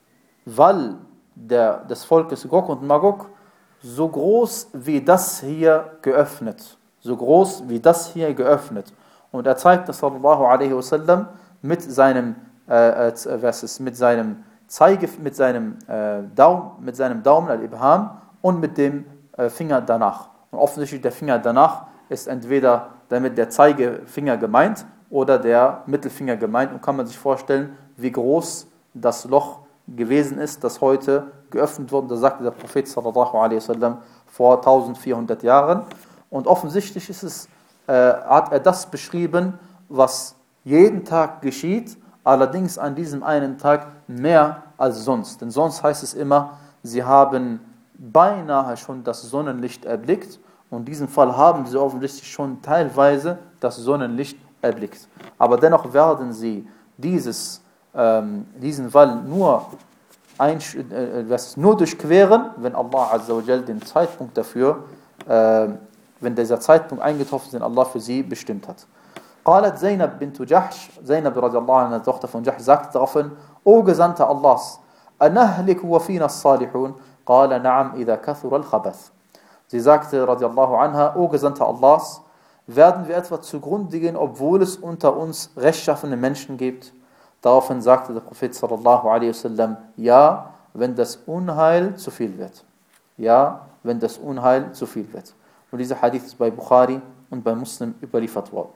Wall der, des Volkes Gog und Magog so groß wie das hier geöffnet. So groß wie das hier geöffnet. Und er zeigte sallallahu alaihi wasallam mit seinem, äh, äh, was ist, mit seinem Zeige, mit seinem, äh, Daumen, mit seinem Daumen, al-Ibham, und mit dem äh, Finger danach. Und offensichtlich der Finger danach ist entweder damit der Zeigefinger gemeint oder der Mittelfinger gemeint. Und kann man sich vorstellen, wie groß das Loch gewesen ist, das heute geöffnet wurde. Da sagte der Prophet sallallahu alaihi wasallam vor eintausendvierhundert Jahren. Und offensichtlich ist es, äh, hat er das beschrieben, was jeden Tag geschieht, allerdings an diesem einen Tag mehr als sonst. Denn sonst heißt es immer, sie haben beinahe schon das Sonnenlicht erblickt. Und in diesem Fall haben sie offensichtlich schon teilweise das Sonnenlicht erblickt. Aber dennoch werden sie dieses, ähm, diesen Wall nur, ein, äh, nur durchqueren, wenn Allah Azza wa Jal den Zeitpunkt dafür, äh, wenn dieser Zeitpunkt eingetroffen ist, den Allah für sie bestimmt hat. قالت Zainab bint Jahsh, Zainab radiallahu anha, Tochter von Jahsh, sagte daraufhin, O Gesandter Allahs, anahliku wa fina as-salihun? Qala na'am idha kathura al-khabath. Sie sagte radiallahu anha, O Gesandter Allahs, werden wir etwa zugrunde gehen, obwohl es unter uns rechtschaffene Menschen gibt? Daraufhin sagte der Prophet sallallahu alaihi wasallam, ja, wenn das Unheil zu viel wird. Ja, wenn das Unheil zu viel wird. Und dieser Hadith ist bei Bukhari und bei Muslim überliefert worden.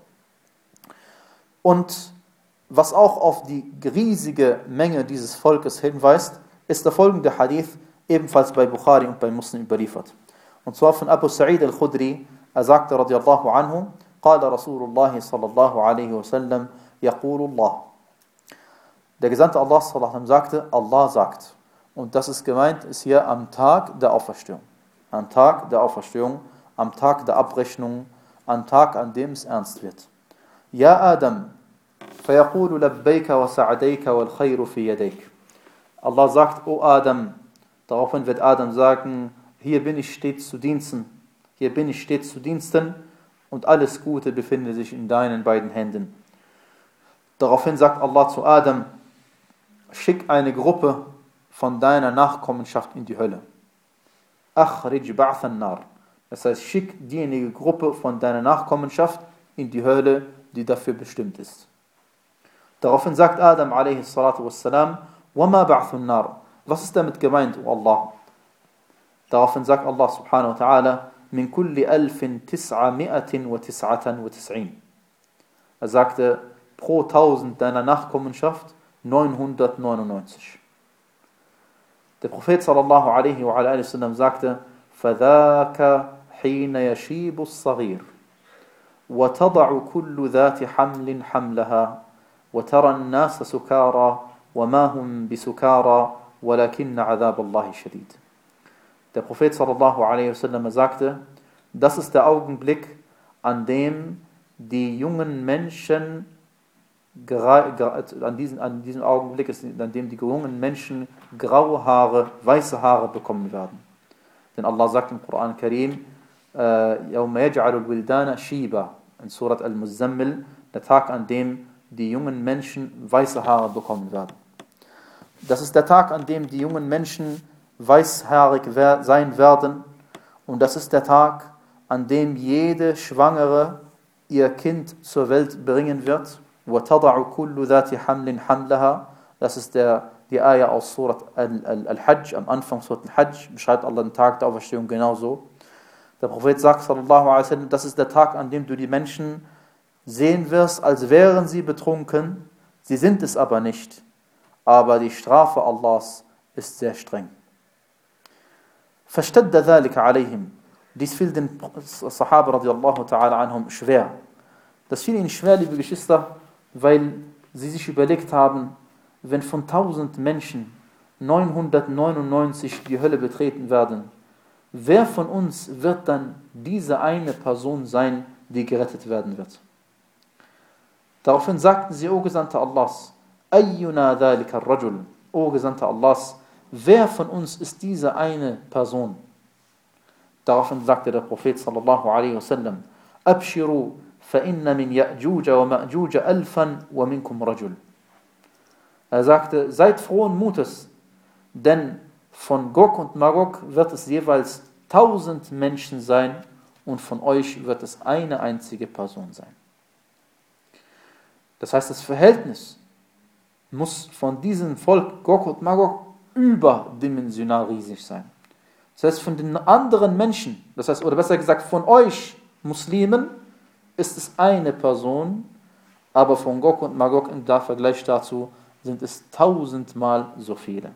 Und was auch auf die riesige Menge dieses Volkes hinweist, ist der folgende Hadith, ebenfalls bei Bukhari und bei Muslim überliefert. Und zwar von Abu Sa'id al-Khudri, er sagte radiallahu anhu, قال رسول الله صلى الله عليه وسلم يقول الله. Der Gesandte Allah sallallahu alaihi wasallam sagte, Allah sagt. Und das ist gemeint, ist hier am Tag der Auferstehung. Am Tag der Auferstehung, am Tag der Abrechnung, am Tag, an dem es ernst wird. Ja Adam, فيقول لبيك وسعديك والخير في يديك. Allah sagt, O Adam, daraufhin wird Adam sagen, hier bin ich stets zu Diensten, hier bin ich stets zu Diensten und alles Gute befindet sich in deinen beiden Händen. Daraufhin sagt Allah zu Adam, schick eine Gruppe von deiner Nachkommenschaft in die Hölle. Akhrij ba'th an-nar. Das heißt, schick diejenige Gruppe von deiner Nachkommenschaft in die Hölle, die dafür bestimmt ist. Daraufhin sagt Adam alaihi salatu wassalam, وَمَا بَعْثُ النَّارِ. Was ist damit gemeint, O Allah? Daraufhin sagt Allah subhanahu wa ta'ala, min kulli alfin tis'ami'atin wa tis'atan wa tis'in. Er sagte, pro tausend deiner Nachkommenschaft neunhundertneunundneunzig. Der Prophet sallallahu alaihi wa alaihi wasallam sagte, فَذَاكَ حِينَ يَشِيبُ الصَّغِيرُ وَتَضَعُ كُلُّ ذَاتِ حَمْلٍ حَمْلَهَا وَتَرَى النَّاسَ سُكَارَى وَمَا هُمْ بِسُكَارَى وَلَكِنَّ عَذَابَ اللَّهِ شَدِيدٌ. Der Prophet sallallahu alaihi wasallam sagte, das ist der Augenblick, an dem die jungen Menschen an diesem, an diesem Augenblick ist, an dem die jungen Menschen graue Haare, weiße Haare bekommen werden. Denn Allah sagt im Koran Karim, يَوْمَ يَجْعَلُ الْوِلْدَانَ شِيبًا, in Surat Al-Muzammil, der Tag, an dem die jungen Menschen weiße Haare bekommen werden. Das ist der Tag, an dem die jungen Menschen weißhaarig sein werden, und das ist der Tag, an dem jede Schwangere ihr Kind zur Welt bringen wird. وَتَضَعُ كُلُّ ذَاتِ حَمْلٍ حَمْلَهَا. Das ist der, die Ayah aus Surat Al-Hajj, am Anfang Surat Al-Hajj, beschreibt Allah den Tag der Auferstehung genauso. Der Prophet sagt, sallallahu alaihi wasallam, das ist der Tag, an dem du die Menschen sehen wirst, als wären sie betrunken. Sie sind es aber nicht. Aber die Strafe Allahs ist sehr streng. فَاشْتَدَّ ذَلِكَ عَلَيْهِمْ. Dies fiel den Sahaba radiallahu ta'ala anhum schwer. Das fiel ihnen schwer, liebe Geschwister, weil sie sich überlegt haben, wenn von tausend Menschen neunhundertneunundneunzig die Hölle betreten werden, wer von uns wird dann diese eine Person sein, die gerettet werden wird? Daraufhin sagten sie, O Gesandter Allahs, Ayyuna dhalika ar-rajul, O Gesandter Allahs, wer von uns ist diese eine Person? Daraufhin sagte der Prophet sallallahu alaihi wasallam, Abshiru, fa inna min Ya'juj wa Ma'juj alfan wa minkum rajul. Er sagte, seid frohen Mutes, denn von Gog und Magog wird es jeweils tausend Menschen sein und von euch wird es eine einzige Person sein. Das heißt, das Verhältnis muss von diesem Volk Gog und Magog überdimensional riesig sein. Das heißt, von den anderen Menschen, das heißt, oder besser gesagt, von euch Muslimen ist es eine Person, aber von Gog und Magog im Vergleich dazu sind es tausendmal so viele.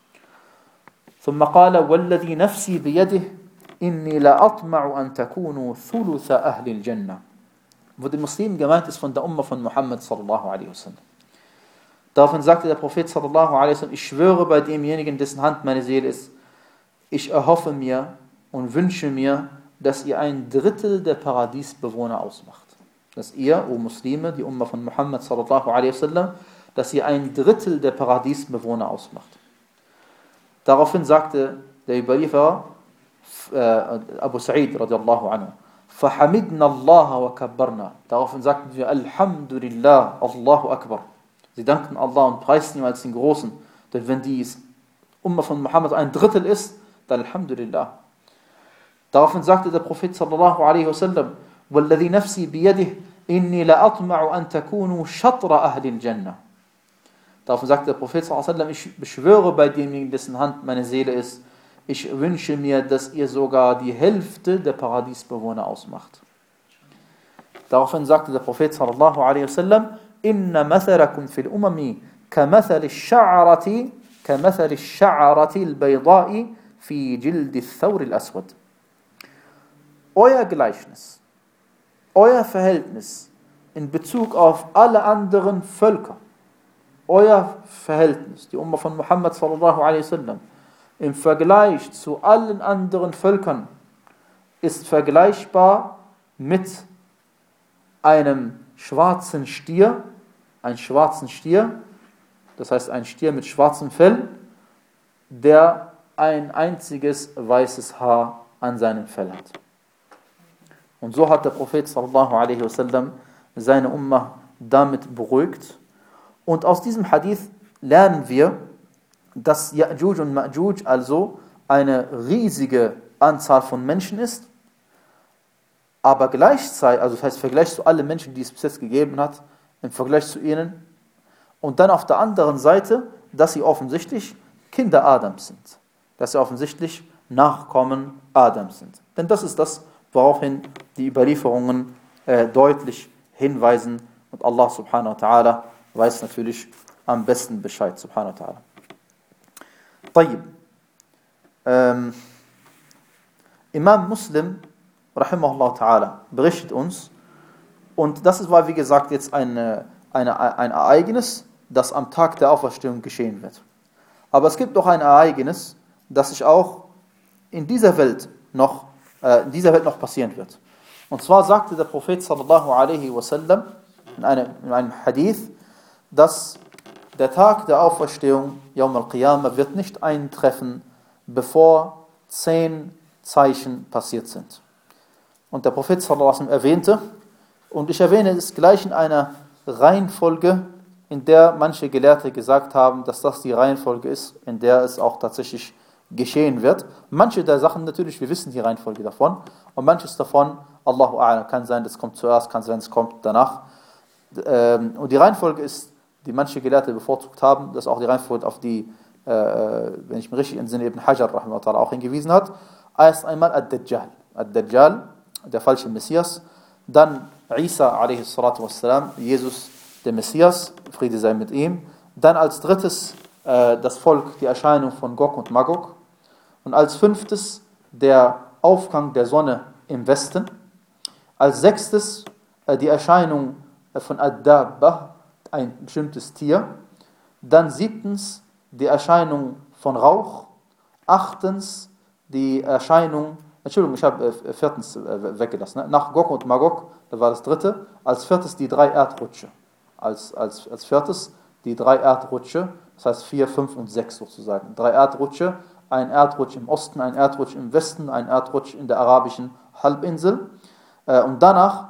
ثم قال والذي نفسي بيده إني لا أطمع أن تكونوا ثلث أهل الجنة. Wo die Muslimen gemeint ist von der Umma von Muhammad sallallahu alaihi wasallam. Daraufhin sagte der Prophet sallallahu alaihi wasallam, ich schwöre bei demjenigen, dessen Hand meine Seele ist, ich erhoffe mir und wünsche mir, dass ihr ein Drittel der Paradiesbewohner ausmacht. Dass ihr, o Muslime, die Umma von Muhammad sallallahu alaihi wasallam, dass ihr ein Drittel der Paradiesbewohner ausmacht. Daraufhin sagte der Überlieferer, äh, Abu Sa'id radiallahu anhu, فَحَمِدْنَا اللَّهَ وَكَبَّرْنَا. Daraufhin sagten wir, Alhamdulillah, Allahu Akbar. Sie dankten Allah und preisten ihn als den Großen. Denn wenn die Umma von Muhammad ein Drittel ist, dann Alhamdulillah. Daraufhin sagte der Prophet sallallahu alaihi wasallam, وَالَّذِي نَفْسِي بِيَدِهِ إِنِّي لَأَطْمَعُ أَن تَكُونُوا شَطْرَ أَهْلِ الْجَنَّةِ. Daraufhin sagte der Prophet sallallahu alaihi wasallam, ich beschwöre bei demjenigen, dessen Hand meine Seele ist, ich wünsche mir, dass ihr sogar die Hälfte der Paradiesbewohner ausmacht. Daraufhin sagte der Prophet sallallahu alaihi wasallam, Inna mathalakum fil umami kamathali ash-sha'rati kamathali ash-sha'rati al-bayda'i fi jildi ath-thawr al-aswad. Euer Gleichnis, euer Verhältnis in Bezug auf alle anderen Völker, euer Verhältnis, die Umma von Muhammad sallallahu alaihi wasallam, im Vergleich zu allen anderen Völkern ist vergleichbar mit einem schwarzen Stier, ein schwarzen Stier, das heißt ein Stier mit schwarzem Fell, der ein einziges weißes Haar an seinem Fell hat. Und so hat der Prophet sallallahu alaihi wasallam seine Ummah damit beruhigt. Und aus diesem Hadith lernen wir, dass Ya'juj und Ma'juj also eine riesige Anzahl von Menschen ist, aber gleichzeitig, also das heißt, im Vergleich zu allen Menschen, die es bis jetzt gegeben hat, im Vergleich zu ihnen, und dann auf der anderen Seite, dass sie offensichtlich Kinder Adams sind, dass sie offensichtlich Nachkommen Adams sind. Denn das ist das, woraufhin die Überlieferungen äh, deutlich hinweisen. Und Allah subhanahu wa ta'ala weiß natürlich am besten Bescheid, subhanahu wa ta'ala. طيب. Ähm, Imam Muslim, rahimahullah ta'ala, berichtet uns, und das war wie gesagt jetzt eine, eine, ein Ereignis, das am Tag der Auferstehung geschehen wird. Aber es gibt noch ein Ereignis, das sich auch in dieser Welt noch, äh, in dieser Welt noch passieren wird. Und zwar sagte der Prophet sallallahu alaihi wasallam in einem, in einem Hadith, dass der Tag der Auferstehung, Yawm al-Qiyamah, wird nicht eintreffen, bevor zehn Zeichen passiert sind. Und der Prophet sallallahu alaihi wasallam erwähnte, und ich erwähne es gleich in einer Reihenfolge, in der manche Gelehrte gesagt haben, dass das die Reihenfolge ist, in der es auch tatsächlich geschehen wird. Manche der Sachen natürlich, wir wissen die Reihenfolge davon, und manches davon, Allahu A'lam, kann sein, das kommt zuerst, kann sein, es kommt danach. Und die Reihenfolge ist, die manche Gelehrte bevorzugt haben, das ist auch die Reihenfolge, auf die, wenn ich mich richtig entsinne, Ibn Hajar rahimahullah auch hingewiesen hat. Erst einmal Ad-Dajjal, Ad-Dajjal, der falsche Messias, dann Isa alaihi salatu wassalam, Jesus der Messias, Friede sei mit ihm, dann als drittes äh, das Volk, die Erscheinung von Gog und Magog, und als fünftes der Aufgang der Sonne im Westen, als sechstes äh, die Erscheinung von Ad-Dabba, ein bestimmtes Tier, dann siebtens die Erscheinung von Rauch, achtens die Erscheinung, Entschuldigung, ich habe äh, viertens äh, weggelassen, ne? Nach Gog und Magog, das war das dritte, als viertes die drei Erdrutsche, als, als, als viertes die drei Erdrutsche, das heißt vier, fünf und sechs sozusagen, drei Erdrutsche, ein Erdrutsch im Osten, ein Erdrutsch im Westen, ein Erdrutsch in der arabischen Halbinsel, äh, und danach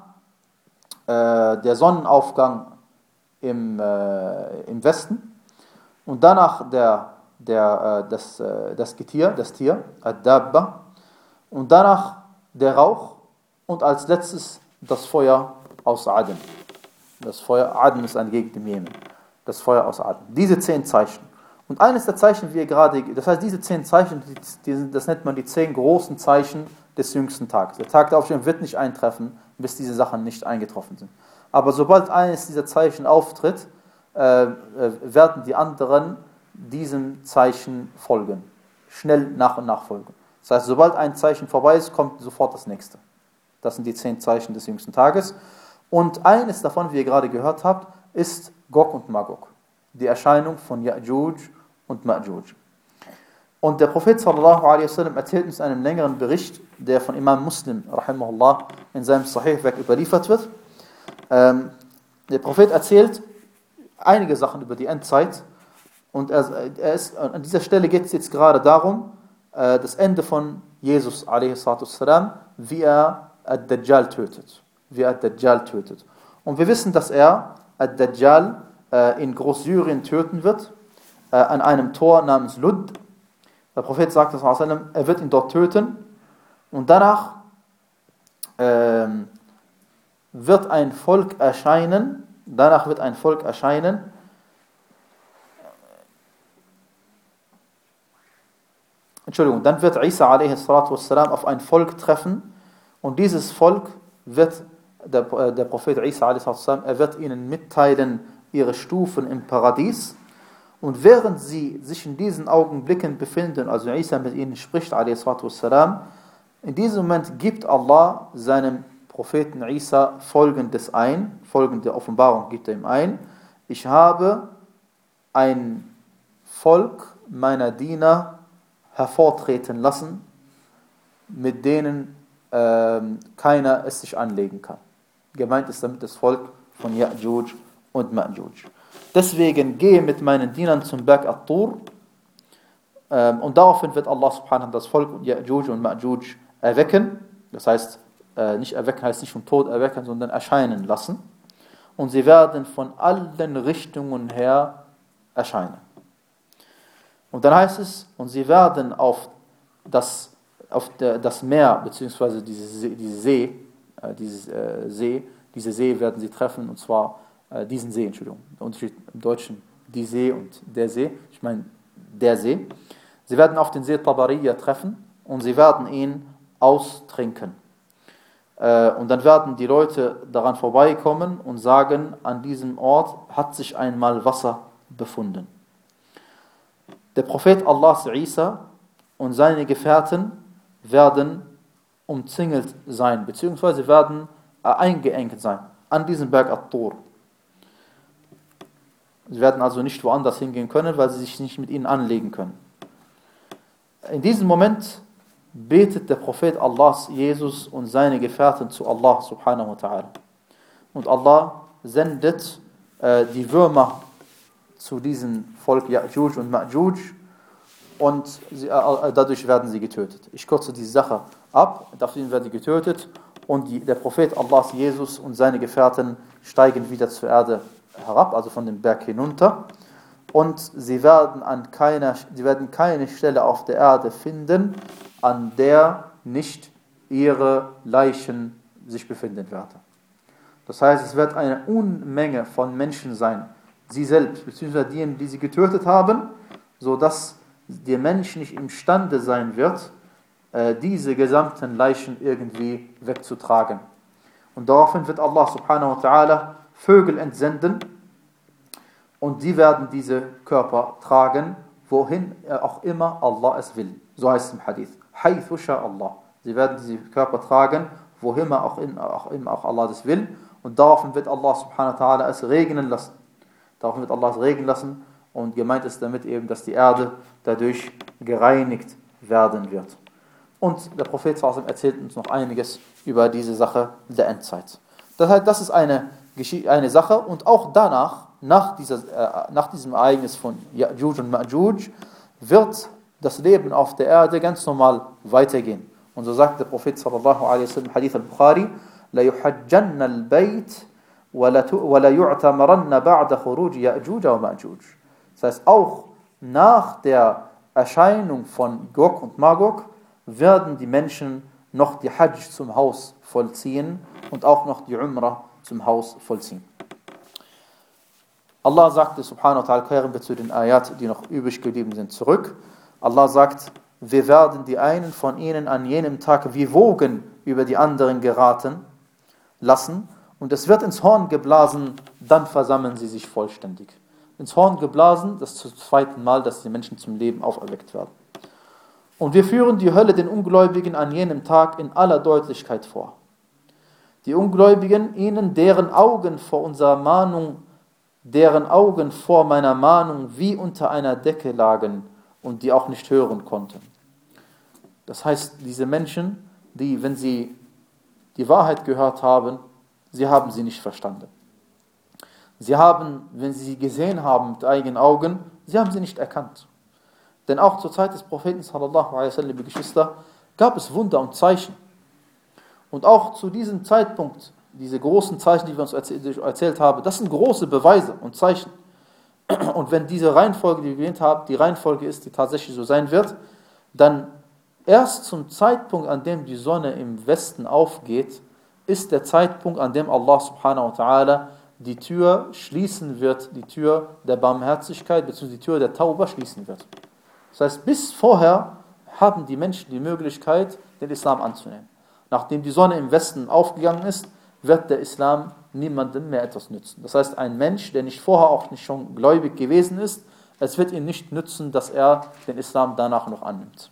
äh, der Sonnenaufgang im, äh, im Westen, und danach der, der, äh, das, äh, das Getier, das Tier, Ad-Dabba, und danach der Rauch, und als letztes das Feuer aus Aden. Das Feuer, Aden ist eine Gegend im Jemen. Das Feuer aus Aden. Diese zehn Zeichen. Und eines der Zeichen, wie ihr gerade, das heißt, diese zehn Zeichen, die, die, das nennt man die zehn großen Zeichen des jüngsten Tages. Der Tag der Auferstehung wird nicht eintreffen, bis diese Sachen nicht eingetroffen sind. Aber sobald eines dieser Zeichen auftritt, äh, werden die anderen diesem Zeichen folgen. Schnell nach und nach folgen. Das heißt, sobald ein Zeichen vorbei ist, kommt sofort das nächste. Das sind die zehn Zeichen des jüngsten Tages. Und eines davon, wie ihr gerade gehört habt, ist Gog und Magog. Die Erscheinung von Ya'juj und Ma'juj. Und der Prophet sallallahu alaihi wasallam erzählt uns einen längeren Bericht, der von Imam Muslim rahimahullah in seinem Sahih-Werk überliefert wird. Ähm, der Prophet erzählt einige Sachen über die Endzeit. Und er, er ist, an dieser Stelle geht es jetzt gerade darum, äh, das Ende von Jesus alaihi salatu wassalam, wie er Ad-Dajjal tötet. Wie er Ad-Dajjal tötet. Und wir wissen, dass er Ad-Dajjal äh, in Großsyrien töten wird, äh, an einem Tor namens Lud. Der Prophet sagt, er wird ihn dort töten, und danach äh, wird ein Volk erscheinen, danach wird ein Volk erscheinen, Entschuldigung, dann wird Isa alaihi salatu wassalam auf ein Volk treffen, und dieses Volk wird, der, der Prophet Isa alaihi salatu wassalam, er wird ihnen mitteilen, ihre Stufen im Paradies, und während sie sich in diesen Augenblicken befinden, also Isa mit ihnen spricht alaihi salatu wassalam, in diesem Moment gibt Allah seinem Propheten Isa folgendes ein, folgende Offenbarung gibt er ihm ein: Ich habe ein Volk meiner Diener hervortreten lassen, mit denen ähm, keiner es sich anlegen kann. Gemeint ist damit das Volk von Ya'juj und Ma'juj. Deswegen gehe mit meinen Dienern zum Berg At-Tur, ähm, und daraufhin wird Allah subhanahu wa ta'ala das Volk und Ya'juj und Ma'juj erwecken. Das heißt, äh, nicht erwecken heißt nicht vom Tod erwecken, sondern erscheinen lassen. Und sie werden von allen Richtungen her erscheinen. Und dann heißt es, und sie werden auf das, auf der, das Meer, beziehungsweise diese See, diese See, äh, dieses, äh, See, diese See werden sie treffen, und zwar äh, diesen See, Entschuldigung, der Unterschied im Deutschen, die See und der See, ich meine der See. Sie werden auf den See Tabariya treffen, und sie werden ihn austrinken. Und dann werden die Leute daran vorbeikommen und sagen, an diesem Ort hat sich einmal Wasser befunden. Der Prophet Allahs Isa und seine Gefährten werden umzingelt sein, beziehungsweise werden eingeengt sein an diesem Berg At-Tur. Sie werden also nicht woanders hingehen können, weil sie sich nicht mit ihnen anlegen können. In diesem Moment betet der Prophet Allahs, Jesus und seine Gefährten zu Allah subhanahu wa ta'ala. Und Allah sendet äh, die Würmer zu diesem Volk Ya'juj und Ma'juj und sie, äh, dadurch werden sie getötet. Ich kürze diese Sache ab, dafür werden sie getötet und die, der Prophet Allahs, Jesus und seine Gefährten steigen wieder zur Erde herab, also von dem Berg hinunter. Und sie werden, an keiner, sie werden keine Stelle auf der Erde finden, an der nicht ihre Leichen sich befinden werden. Das heißt, es wird eine Unmenge von Menschen sein, sie selbst, beziehungsweise diejenigen, die sie getötet haben, sodass der Mensch nicht imstande sein wird, diese gesamten Leichen irgendwie wegzutragen. Und daraufhin wird Allah subhanahu wa ta'ala Vögel entsenden und die werden diese Körper tragen, wohin auch immer Allah es will. So heißt es im Hadith. Haythu sha Allah. Sie werden diese Körper tragen, wohin auch, in, auch immer auch Allah das will. Und daraufhin wird Allah subhanahu wa ta'ala es regnen lassen. Daraufhin wird Allah es regnen lassen und gemeint ist damit eben, dass die Erde dadurch gereinigt werden wird. Und der Prophet erzählt uns noch einiges über diese Sache der Endzeit. Das heißt, das ist eine, eine Sache und auch danach, nach, dieser, äh, nach diesem Ereignis von Ya'juj und Ma'juj, wird das Leben auf der Erde ganz normal weitergehen. Und so sagt der Prophet sallallahu alaihi wasallam, Hadith al-Bukhari, la yuhajjanna al-bayt wa la yu'tamaranna ba'da khuruj Ya'juj wa Ma'juj. Das heißt, auch nach der Erscheinung von Gog und Magog werden die Menschen noch die Hajj zum Haus vollziehen und auch noch die Umrah zum Haus vollziehen. Allah sagte subhanahu wa ta'ala, kehren wir zu den Ayat, die noch übrig geblieben sind, zurück. Allah sagt, wir werden die einen von ihnen an jenem Tag wie Wogen über die anderen geraten lassen und es wird ins Horn geblasen, dann versammeln sie sich vollständig. Ins Horn geblasen, das zum zweiten Mal, dass die Menschen zum Leben auferweckt werden. Und wir führen die Hölle den Ungläubigen an jenem Tag in aller Deutlichkeit vor. Die Ungläubigen, ihnen, deren Augen vor unserer Mahnung, deren Augen vor meiner Mahnung wie unter einer Decke lagen und die auch nicht hören konnten. Das heißt, diese Menschen, die, wenn sie die Wahrheit gehört haben, sie haben sie nicht verstanden. Sie haben, wenn sie sie gesehen haben mit eigenen Augen, sie haben sie nicht erkannt. Denn auch zur Zeit des Propheten sallallahu alaihi wasallam, liebe Geschwister, gab es Wunder und Zeichen. Und auch zu diesem Zeitpunkt, diese großen Zeichen, die wir uns erzählt haben, das sind große Beweise und Zeichen. Und wenn diese Reihenfolge, die wir gewählt haben, die Reihenfolge ist, die tatsächlich so sein wird, dann erst zum Zeitpunkt, an dem die Sonne im Westen aufgeht, ist der Zeitpunkt, an dem Allah subhanahu wa ta'ala die Tür schließen wird, die Tür der Barmherzigkeit, bzw. die Tür der Tauba schließen wird. Das heißt, bis vorher haben die Menschen die Möglichkeit, den Islam anzunehmen. Nachdem die Sonne im Westen aufgegangen ist, wird der Islam niemandem mehr etwas nützen. Das heißt, ein Mensch, der nicht vorher auch nicht schon gläubig gewesen ist, es wird ihm nicht nützen, dass er den Islam danach noch annimmt.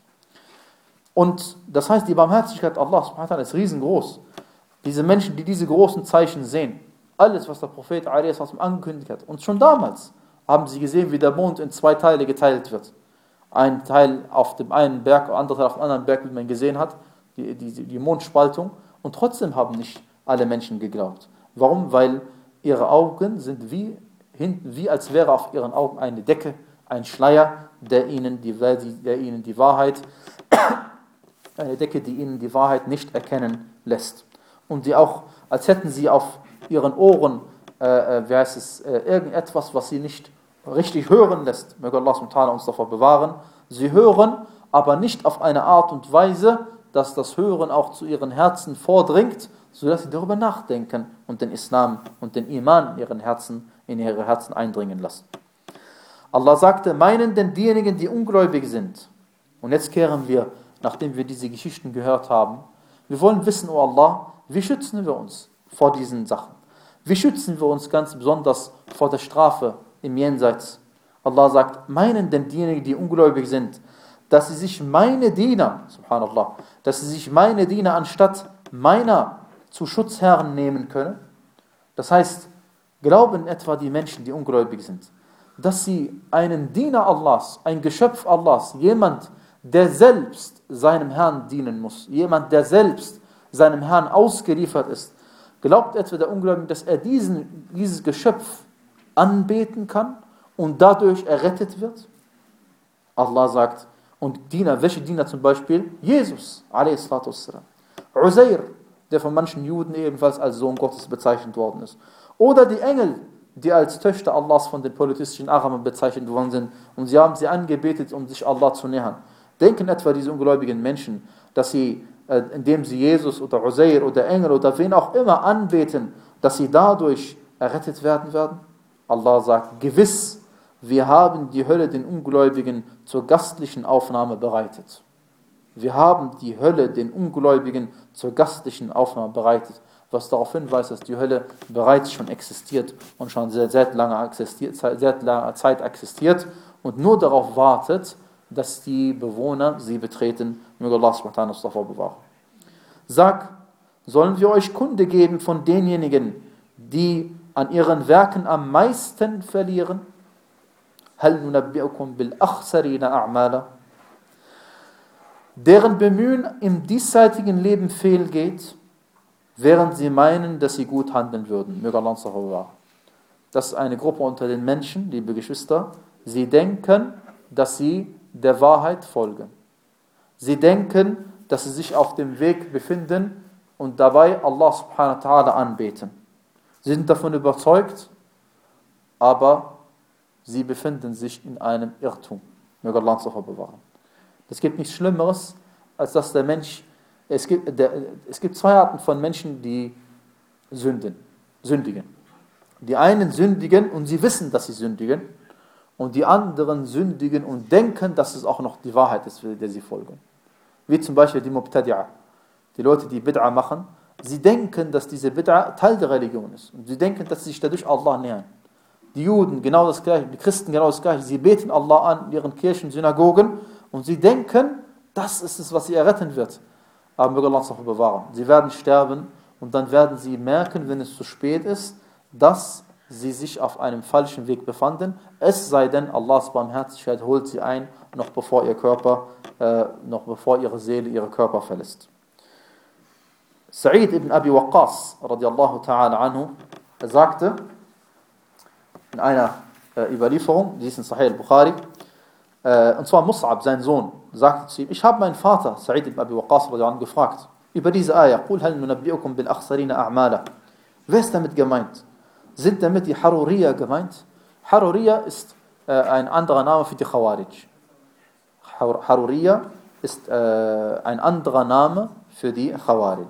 Und das heißt, die Barmherzigkeit Allah subhanahu wa ta'ala ist riesengroß. Diese Menschen, die diese großen Zeichen sehen, alles, was der Prophet angekündigt hat, und schon damals haben sie gesehen, wie der Mond in zwei Teile geteilt wird. Ein Teil auf dem einen Berg, der andere Teil auf dem anderen Berg, wie man gesehen hat, die, die, die Mondspaltung. Und trotzdem haben nicht alle Menschen geglaubt. Warum? Weil ihre Augen sind wie, wie als wäre auf ihren Augen eine Decke, ein Schleier, der ihnen die, der ihnen die Wahrheit, eine Decke, die ihnen die Wahrheit nicht erkennen lässt. Und die auch, als hätten sie auf ihren Ohren, äh, wie heißt es, äh, irgendetwas, was sie nicht richtig hören lässt. Möge Allah subhanahu wa ta'ala uns davor bewahren. Sie hören, aber nicht auf eine Art und Weise, dass das Hören auch zu ihren Herzen vordringt, sodass sie darüber nachdenken und den Islam und den Iman in ihren Herzen, in ihre Herzen eindringen lassen. Allah sagte, meinen denn diejenigen, die ungläubig sind? Und jetzt kehren wir, nachdem wir diese Geschichten gehört haben, wir wollen wissen, O Allah, wie schützen wir uns vor diesen Sachen? Wie schützen wir uns ganz besonders vor der Strafe im Jenseits? Allah sagt, meinen denn diejenigen, die ungläubig sind, dass sie sich meine Diener, subhanallah, dass sie sich meine Diener anstatt meiner zu Schutzherren nehmen können? Das heißt, glauben etwa die Menschen, die ungläubig sind, dass sie einen Diener Allahs, ein Geschöpf Allahs, jemand, der selbst seinem Herrn dienen muss, jemand, der selbst seinem Herrn ausgeliefert ist, glaubt etwa der Ungläubige, dass er diesen, dieses Geschöpf anbeten kann und dadurch errettet wird? Allah sagt, und Diener, welche Diener zum Beispiel? Jesus, a s. Uzair, der von manchen Juden ebenfalls als Sohn Gottes bezeichnet worden ist. Oder die Engel, die als Töchter Allahs von den politischen Arabern bezeichnet worden sind. Und sie haben sie angebetet, um sich Allah zu nähern. Denken etwa diese ungläubigen Menschen, dass sie, äh, indem sie Jesus oder Uzair oder Engel oder wen auch immer anbeten, dass sie dadurch errettet werden werden? Allah sagt, gewiss, wir haben die Hölle den Ungläubigen zur gastlichen Aufnahme bereitet. Wir haben die Hölle den Ungläubigen zur gastlichen Aufnahme bereitet, was darauf hinweist, dass die Hölle bereits schon existiert und schon seit sehr langer, existiert, seit langer Zeit existiert und nur darauf wartet, dass die Bewohner sie betreten. Möge Allah subhanahu wa ta'ala uns davor bewahren. Sag, sollen wir euch Kunde geben von denjenigen, die an ihren Werken am meisten verlieren? Hal nunabbi'ukum bil akhsarina a'mala, deren Bemühen im diesseitigen Leben fehlgeht, während sie meinen, dass sie gut handeln würden. Möge Allah uns davor bewahren. Das ist eine Gruppe unter den Menschen, liebe Geschwister. Sie denken, dass sie der Wahrheit folgen. Sie denken, dass sie sich auf dem Weg befinden und dabei Allah subhanahu wa ta'ala anbeten. Sie sind davon überzeugt, aber sie befinden sich in einem Irrtum. Möge Allah uns davor bewahren. Es gibt nichts Schlimmeres, als dass der Mensch, es gibt, der, es gibt zwei Arten von Menschen, die sünden, sündigen. Die einen sündigen und sie wissen, dass sie sündigen, und die anderen sündigen und denken, dass es auch noch die Wahrheit ist, der sie folgen. Wie zum Beispiel die Mubtadi'a, die Leute, die Bid'a machen, sie denken, dass diese Bid'a Teil der Religion ist. Und sie denken, dass sie sich dadurch Allah nähern. Die Juden genau das Gleiche, die Christen genau das Gleiche. Sie beten Allah an in ihren Kirchen, Synagogen und sie denken, das ist es, was sie erretten wird. Aber möge Allah uns noch bewahren. Sie werden sterben und dann werden sie merken, wenn es zu spät ist, dass sie sich auf einem falschen Weg befanden. Es sei denn, Allahs Barmherzigkeit holt sie ein, noch bevor ihr Körper, äh, noch bevor ihre Seele ihre Körper verlässt. Sa'id ibn Abi Waqqas, radiallahu ta'ala anhu, er sagte, in einer äh, Überlieferung, die ist in Sahih al-Bukhari, äh, und zwar Mus'ab, sein Sohn, sagte zu ihm, ich habe meinen Vater, Sa'id ibn Abi Waqqas, gefragt, über diese Ayah, قُلْ هَلْ نُنَبِّئُكُمْ بِالْأَخْسَرِينَ أَعْمَالًا. Wer ist damit gemeint? Sind damit die Haruriya gemeint? Haruriya ist äh, ein anderer Name für die Khawarij. Haruriya ist äh, ein anderer Name für die Khawarij.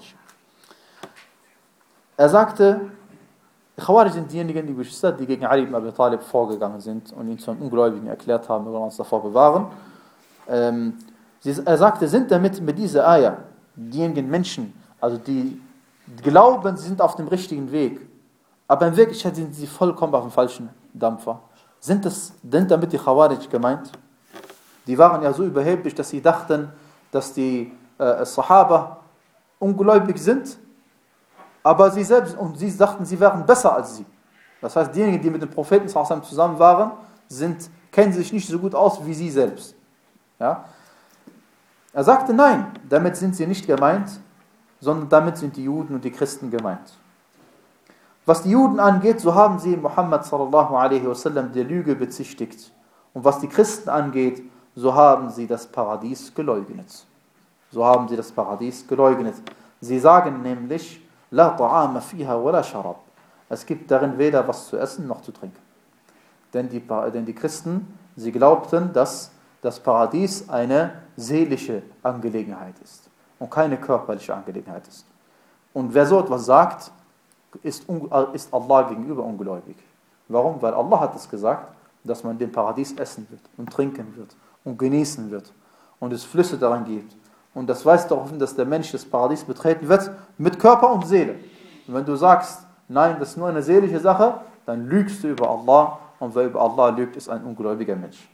Er sagte, die Khawarij sind diejenigen, die Geschwister, die gegen Ali ibn Abi Talib vorgegangen sind und ihn zum Ungläubigen erklärt haben, wir wollen uns davor bewahren. Ähm, sie, er sagte, sind damit mit dieser Ayah diejenigen Menschen, also die glauben, sie sind auf dem richtigen Weg, aber in Wirklichkeit sind sie vollkommen auf dem falschen Dampfer. Sind, das, sind damit die Khawarij gemeint? Die waren ja so überheblich, dass sie dachten, dass die äh, Sahaba ungläubig sind, aber sie selbst, und sie dachten, sie wären besser als sie. Das heißt, diejenigen, die mit dem Propheten zusammen waren, sind, kennen sich nicht so gut aus wie sie selbst. Ja? Er sagte, nein, damit sind sie nicht gemeint, sondern damit sind die Juden und die Christen gemeint. Was die Juden angeht, so haben sie Muhammad sallallahu alaihi wasallam der Lüge bezichtigt. Und was die Christen angeht, so haben sie das Paradies geleugnet. So haben sie das Paradies geleugnet. Sie sagen nämlich, La ta'ama fiha wa la sharab. Es gibt darin weder was zu essen noch zu trinken. Denn die, denn die Christen, sie glaubten, dass das Paradies eine seelische Angelegenheit ist und keine körperliche Angelegenheit ist. Und wer so etwas sagt, ist, ist Allah gegenüber ungläubig. Warum? Weil Allah hat es gesagt, dass man dem Paradies essen wird und trinken wird und genießen wird und es Flüsse daran gibt und das weist darauf hin, dass der Mensch das Paradies betreten wird, mit Körper und Seele. Und wenn du sagst, nein, das ist nur eine seelische Sache, dann lügst du über Allah, und wer über Allah lügt, ist ein ungläubiger Mensch.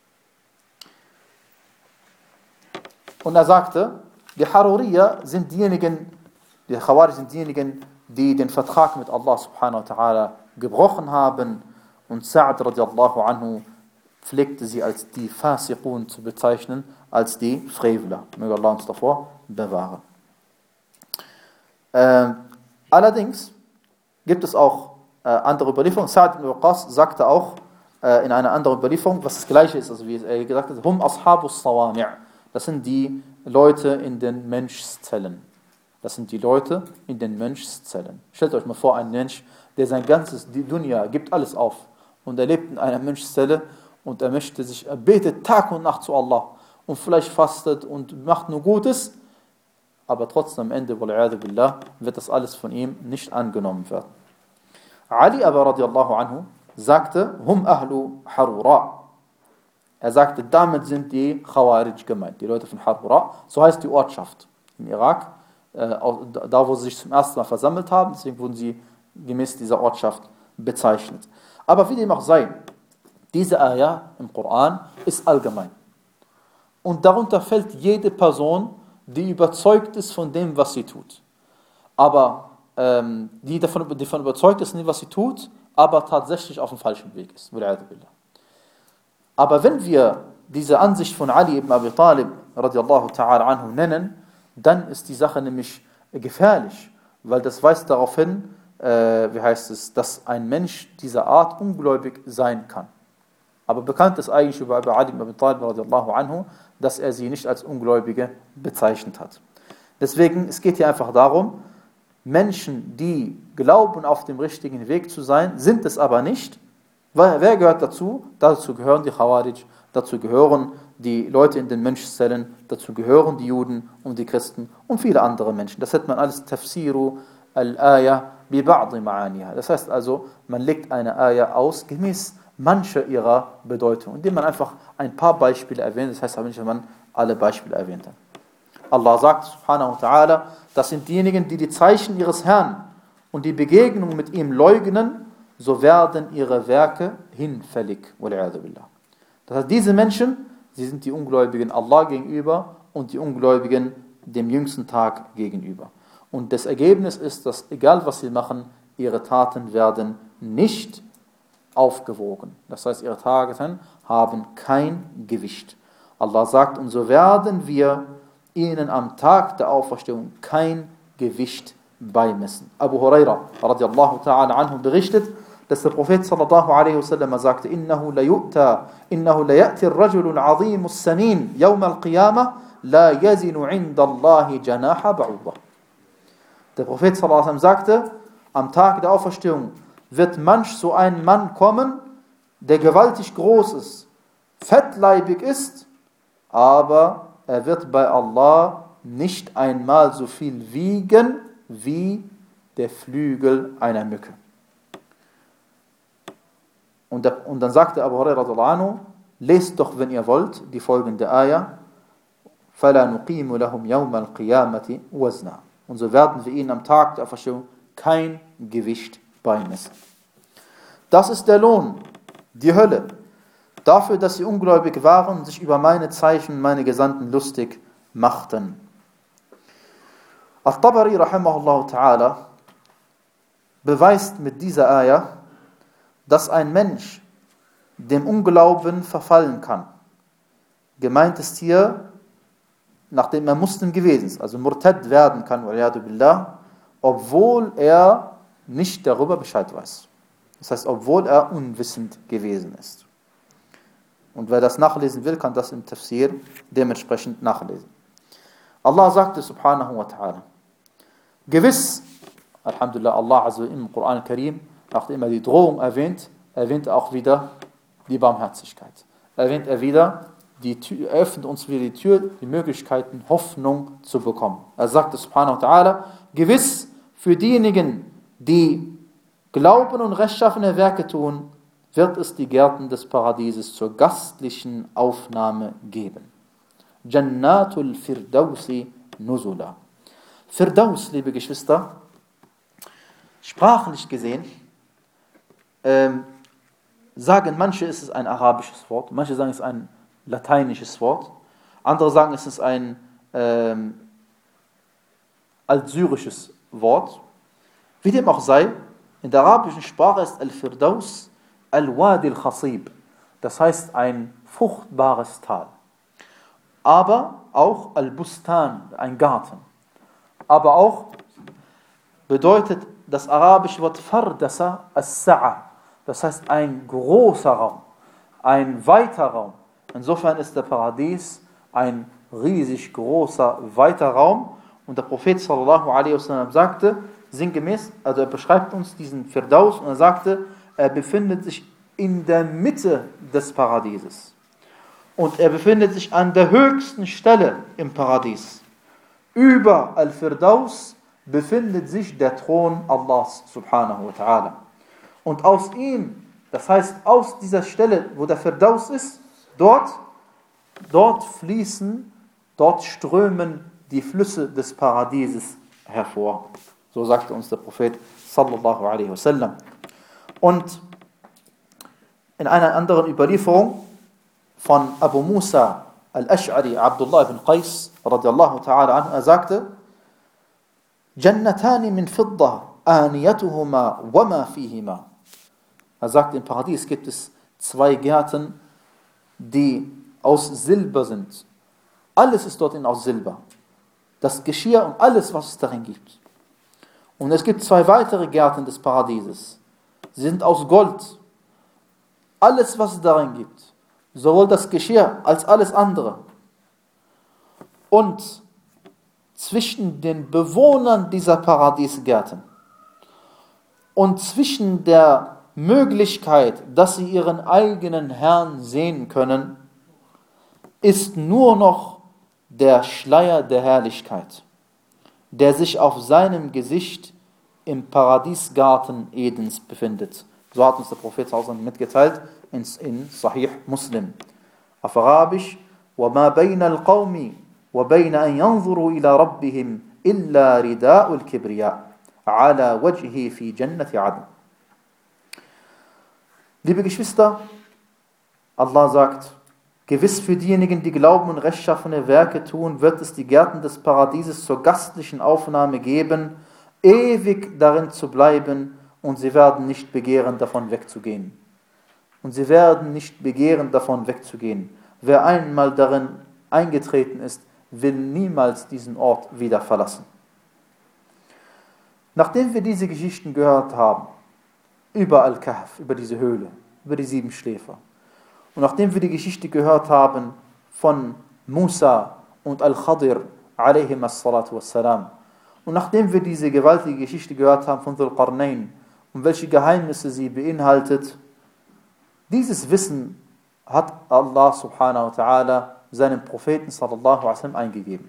Und er sagte, die Haruriya sind diejenigen, die Khawarij sind diejenigen, die den Vertrag mit Allah subhanahu wa ta'ala gebrochen haben, und Sa'd radiallahu anhu pflegte sie als die Fasiqun zu bezeichnen, als die Frevler. Möge Allah uns davor bewahren. Äh, allerdings gibt es auch äh, andere Überlieferungen. Sa'd ibn Waqqas sagte auch äh, in einer anderen Überlieferung, was das Gleiche ist, also wie er gesagt hat, Hum ashabus sawami'. Das sind die Leute in den Menschszellen. Das sind die Leute in den Menschszellen. Stellt euch mal vor, ein Mensch, der sein ganzes Dunya gibt alles auf und er lebt in einer Menschzelle und er möchte sich, er betet Tag und Nacht zu Allah und vielleicht fastet und macht nur Gutes, aber trotzdem am Ende, wal'iyadu billah, wird das alles von ihm nicht angenommen werden. Ali aber radiallahu anhu sagte, Hum ahlu Harura. Er sagte, damit sind die Khawarij gemeint, die Leute von Harura. So heißt die Ortschaft im Irak, äh, da wo sie sich zum ersten Mal versammelt haben, deswegen wurden sie gemäß dieser Ortschaft bezeichnet. Aber wie dem auch sei, diese Ayah im Koran ist allgemein. Und darunter fällt jede Person, die überzeugt ist von dem, was sie tut. Aber ähm, die, davon, die davon überzeugt ist, nicht was sie tut, aber tatsächlich auf dem falschen Weg ist. Aber wenn wir diese Ansicht von Ali ibn Abi Talib radiallahu ta'ala anhu nennen, dann ist die Sache nämlich gefährlich, weil das weist darauf hin, äh, wie heißt es, dass ein Mensch dieser Art ungläubig sein kann. Aber bekannt ist eigentlich über Ali ibn Abi Talib radiallahu anhu, dass er sie nicht als Ungläubige bezeichnet hat. Deswegen, es geht hier einfach darum, Menschen, die glauben, auf dem richtigen Weg zu sein, sind es aber nicht. Wer gehört dazu? Dazu gehören die Khawarij, dazu gehören die Leute in den Menschszellen, dazu gehören die Juden und die Christen und viele andere Menschen. Das nennt man alles Tafsiru al-Aya bi ba'di ma'aniha. Das heißt also, man legt eine Aya aus, gemäß mancher ihrer Bedeutung, indem man einfach ein paar Beispiele erwähnt. Das heißt aber nicht, wenn man alle Beispiele erwähnt hat. Allah sagt, subhanahu wa ta'ala, das sind diejenigen, die die Zeichen ihres Herrn und die Begegnung mit ihm leugnen, so werden ihre Werke hinfällig. Das heißt, diese Menschen, sie sind die Ungläubigen Allah gegenüber und die Ungläubigen dem jüngsten Tag gegenüber. Und das Ergebnis ist, dass egal was sie machen, ihre Taten werden nicht aufgewogen. Das heißt, ihre Taten haben kein Gewicht. Allah sagt, und so werden wir ihnen am Tag der Auferstehung kein Gewicht beimessen. Abu Huraira radiallahu ta'ala anhu berichtet, dass der Prophet sallallahu alaihi wasallam sagte, innahu la yu'ta, innahu la ya'ti ar-rajulu al-'azimu as-samin yawm al-qiyamah la yazinu 'inda Allahi janaha ba'udah. Der Prophet sallallahu alaihi wasallam sagte, am Tag der Auferstehung wird manch so ein Mann kommen, der gewaltig groß ist, fettleibig ist, aber er wird bei Allah nicht einmal so viel wiegen wie der Flügel einer Mücke. Und, der, und dann sagte Abu Hurairah radhiyallahu anhu, lest doch, wenn ihr wollt, die folgende Ayah, فَلَا نُقِيمُ لَهُمْ يَوْمَ الْقِيَامَةِ وَزْنًا. Und so werden wir ihnen am Tag der Auferstehung kein Gewicht beimessen. Das ist der Lohn, die Hölle, dafür, dass sie ungläubig waren und sich über meine Zeichen, meine Gesandten lustig machten. Al-Tabari rahimahullah ta'ala beweist mit dieser Ayah, dass ein Mensch dem Unglauben verfallen kann. Gemeint ist hier, nachdem er Muslim gewesen ist, also Murtad werden kann, billah, obwohl er nicht darüber Bescheid weiß. Das heißt, obwohl er unwissend gewesen ist. Und wer das nachlesen will, kann das im Tafsir dementsprechend nachlesen. Allah sagte subhanahu wa ta'ala, gewiss, alhamdulillah, Allah also im Koran al-Karim, nachdem er die Drohung erwähnt, erwähnt er auch wieder die Barmherzigkeit. Erwähnt er wieder, die Tür, er öffnet uns wieder die Tür, die Möglichkeiten, Hoffnung zu bekommen. Er sagte subhanahu wa ta'ala, gewiss für diejenigen, die glauben und rechtschaffene Werke tun, wird es die Gärten des Paradieses zur gastlichen Aufnahme geben. Jannatul Firdausi Nuzula. Firdaus, liebe Geschwister, sprachlich gesehen, ähm, sagen manche, ist es ein arabisches Wort, manche sagen, es ist ein lateinisches Wort, andere sagen, es ist ein ähm, altsyrisches Wort. Wie dem auch sei, in der arabischen Sprache ist Al-Firdaus Al-Wadi Al-Khasib, das heißt ein fruchtbares Tal. Aber auch Al-Bustan, ein Garten. Aber auch bedeutet das arabische Wort Fardasa As-Sa'a, das heißt ein großer Raum, ein weiter Raum. Insofern ist der Paradies ein riesig großer, weiter Raum. Und der Prophet sallallahu alaihi wasallam sagte, sinngemäß, also er beschreibt uns diesen Firdaus und er sagte, er befindet sich in der Mitte des Paradieses. Und er befindet sich an der höchsten Stelle im Paradies. Über Al-Firdaus befindet sich der Thron Allahs subhanahu wa ta'ala. Und aus ihm, das heißt aus dieser Stelle, wo der Firdaus ist, dort, dort fließen, dort strömen die Flüsse des Paradieses hervor. So sagte uns der Prophet sallallahu alaihi wasallam. Und in einer anderen Überlieferung von Abu Musa al-Ash'ari, Abdullah ibn Qais, radiallahu ta'ala anhu, er sagte, Jannatani min fidda, aniyatuhuma wama fihima. Er sagt, im Paradies gibt es zwei Gärten, die aus Silber sind. Alles ist dort aus Silber. Das Geschirr und alles, was es darin gibt. Und es gibt zwei weitere Gärten des Paradieses. Sie sind aus Gold. Alles, was es darin gibt. Sowohl das Geschirr als alles andere. Und zwischen den Bewohnern dieser Paradiesgärten und zwischen der Möglichkeit, dass sie ihren eigenen Herrn sehen können, ist nur noch der Schleier der Herrlichkeit, der sich auf seinem Gesicht im Paradiesgarten Edens befindet. So hat uns der Prophet mitgeteilt in, in Sahih Muslim. Auf Arabisch, وَمَا بَيْنَ الْقَوْمِ وَبَيْنَ أَنْ يَنْظُرُوا إِلَى رَبِّهِمْ إِلَّا رِدَاءُ الْكِبْرِيَاءِ عَلَى وَجْهِهِ فِي جَنَّةِ عَدْنٍ. Liebe Geschwister, Allah sagt, gewiss für diejenigen, die glauben und rechtschaffene Werke tun, wird es die Gärten des Paradieses zur gastlichen Aufnahme geben, ewig darin zu bleiben, und sie werden nicht begehren, davon wegzugehen. Und sie werden nicht begehren, davon wegzugehen. Wer einmal darin eingetreten ist, will niemals diesen Ort wieder verlassen. Nachdem wir diese Geschichten gehört haben, über Al-Kahf, über diese Höhle, über die sieben Schläfer, und nachdem wir die Geschichte gehört haben von Musa und Al-Khadir, alayhim as-salatu was-salam, und nachdem wir diese gewaltige Geschichte gehört haben von Dhul Qarnayn und welche Geheimnisse sie beinhaltet, dieses Wissen hat Allah subhanahu wa ta'ala seinem Propheten sallallahu alaihi wasallam eingegeben.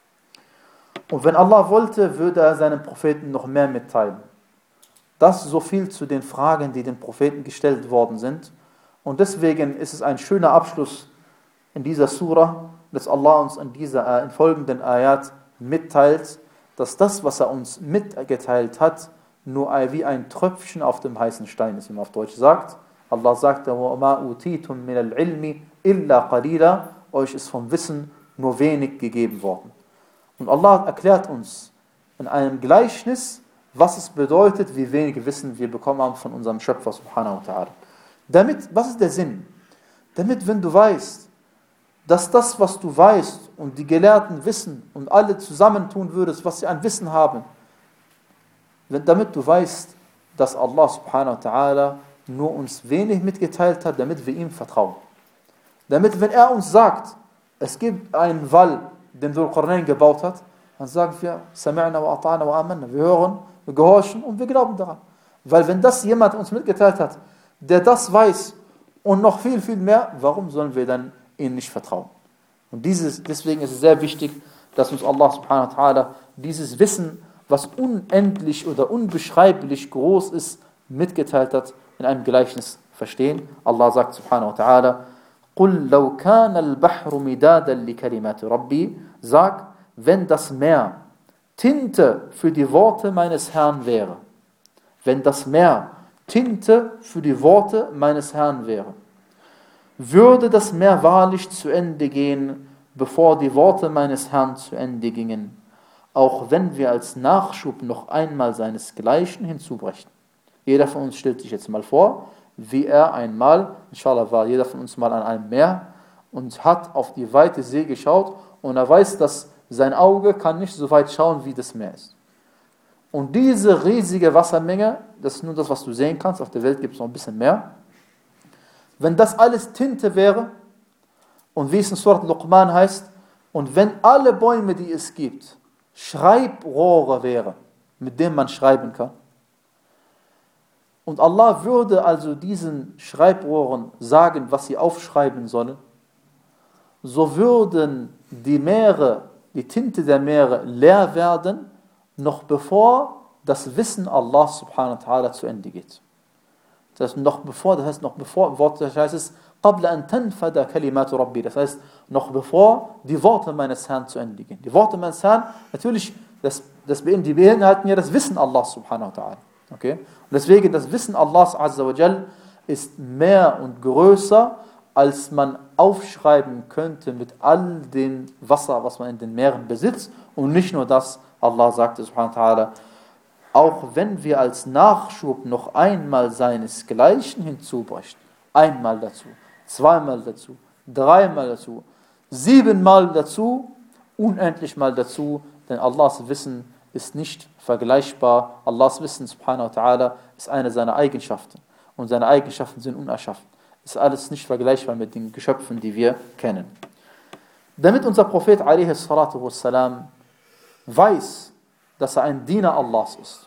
Und wenn Allah wollte, würde er seinem Propheten noch mehr mitteilen. Das so viel zu den Fragen, die den Propheten gestellt worden sind. Und deswegen ist es ein schöner Abschluss in dieser Surah, dass Allah uns in dieser in folgenden Ayat mitteilt, dass das, was er uns mitgeteilt hat, nur wie ein Tröpfchen auf dem heißen Stein ist, wie man auf Deutsch sagt. Allah sagt, وَمَا أُوتِيتُم مِّنَ الْعِلْمِ إِلَّا قَلِيلًا, euch ist vom Wissen nur wenig gegeben worden. Und Allah erklärt uns in einem Gleichnis, was es bedeutet, wie wenig Wissen wir bekommen haben von unserem Schöpfer subhanahu wa ta'ala. Damit, was ist der Sinn? Damit, wenn du weißt, dass das, was du weißt und die Gelehrten wissen und alle zusammentun würdest, was sie an Wissen haben, damit du weißt, dass Allah subhanahu wa ta'ala nur uns wenig mitgeteilt hat, damit wir ihm vertrauen. Damit, wenn er uns sagt, es gibt einen Wall, den Dhul Qarnayn gebaut hat, dann sagen wir, Sami'na wa ata'na wa amanna, wir hören, wir gehorchen und wir glauben daran. Weil wenn das jemand uns mitgeteilt hat, der das weiß und noch viel, viel mehr, warum sollen wir dann ihm nicht vertrauen? Und dieses, deswegen ist es sehr wichtig, dass uns Allah subhanahu wa ta'ala dieses Wissen, was unendlich oder unbeschreiblich groß ist, mitgeteilt hat, in einem Gleichnis verstehen. Allah sagt subhanahu wa ta'ala, قُلْ لَوْ كَانَ الْبَحْرُ مِدَادًا لِكَلِمَاتِ رَبِّي, sag, wenn das Meer Tinte für die Worte meines Herrn wäre, wenn das Meer Tinte für die Worte meines Herrn wäre, würde das Meer wahrlich zu Ende gehen, bevor die Worte meines Herrn zu Ende gingen, auch wenn wir als Nachschub noch einmal seinesgleichen hinzubrächten. Jeder von uns stellt sich jetzt mal vor, wie er einmal, inshallah war jeder von uns mal an einem Meer und hat auf die weite See geschaut und er weiß, dass sein Auge kann nicht so weit schauen, wie das Meer ist. Und diese riesige Wassermenge, das ist nur das, was du sehen kannst, auf der Welt gibt es noch ein bisschen mehr. Wenn das alles Tinte wäre, und wie es in Surat Luqman heißt, und wenn alle Bäume, die es gibt, Schreibrohre wären, mit denen man schreiben kann, und Allah würde also diesen Schreibrohren sagen, was sie aufschreiben sollen, so würden die Meere, die Tinte der Meere leer werden, noch bevor das Wissen Allah subhanahu wa ta'ala zu Ende geht. Das heißt, noch bevor, das heißt, noch bevor, Wort, das heißt es, قَبْلَ أَن تَنْفَدَ كَلِمَاتُ رَبِّي, das heißt, noch bevor die Worte meines Herrn zu Ende gehen. Die Worte meines Herrn, natürlich, das, das, die beinhalten ja das Wissen Allah subhanahu wa ta'ala. Okay? Und deswegen, das Wissen Allahs azza wa jal ist mehr und größer, als man aufschreiben könnte mit all dem Wasser, was man in den Meeren besitzt. Und nicht nur das, Allah sagte subhanahu wa ta'ala, auch wenn wir als Nachschub noch einmal seinesgleichen hinzubrächten, einmal dazu, zweimal dazu, dreimal dazu, siebenmal dazu, unendlich mal dazu, denn Allahs Wissen ist nicht vergleichbar. Allahs Wissen subhanahu wa ta'ala ist eine seiner Eigenschaften und seine Eigenschaften sind unerschaffen. Ist alles nicht vergleichbar mit den Geschöpfen, die wir kennen. Damit unser Prophet alaihi salatu wassalam weiß, dass er ein Diener Allahs ist,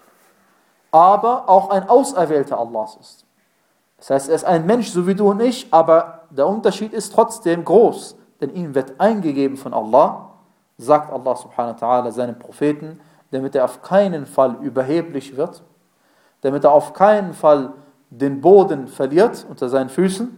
aber auch ein Auserwählter Allahs ist. Das heißt, er ist ein Mensch, so wie du und ich, aber der Unterschied ist trotzdem groß, denn ihm wird eingegeben von Allah, sagt Allah subhanahu wa ta'ala seinem Propheten, damit er auf keinen Fall überheblich wird, damit er auf keinen Fall den Boden verliert unter seinen Füßen.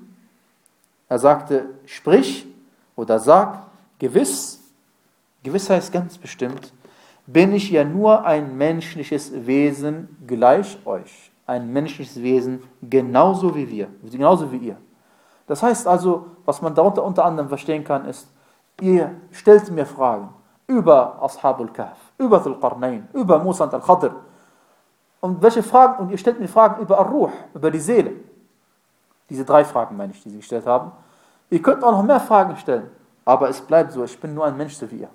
Er sagte, sprich oder sag, gewiss, gewiss heißt ganz bestimmt, bin ich ja nur ein menschliches Wesen gleich euch. Ein menschliches Wesen genauso wie wir, genauso wie ihr. Das heißt also, was man darunter unter anderem verstehen kann, ist, ihr stellt mir Fragen über Ashabul Kahf, über Dhul Qarnayn, über Musa und Al-Khadr. Und welche Fragen? Und ihr stellt mir Fragen über Ar-Ruh, über die Seele. Diese drei Fragen meine ich, die sie gestellt haben. Ihr könnt auch noch mehr Fragen stellen, aber es bleibt so, ich bin nur ein Mensch so wie ihr.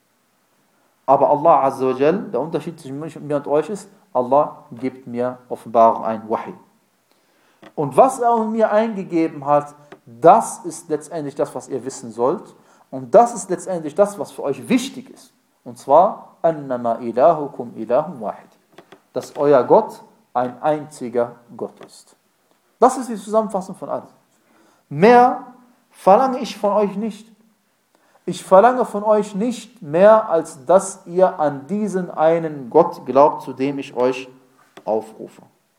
Aber Allah Azza wa Jal, der Unterschied zwischen mir und euch ist, Allah gibt mir Offenbarung ein, Wahi. Und was er mir eingegeben hat, das ist letztendlich das, was ihr wissen sollt. Und das ist letztendlich das, was für euch wichtig ist. Und zwar, annama ilahukum ilahum wahid. Dass euer Gott ein einziger Gott ist. Das ist die Zusammenfassung von allem. Mehr verlange ich von euch nicht. Ich verlange von euch nicht mehr, als dass ihr an diesen einen Gott glaubt, zu dem ich euch aufrufe.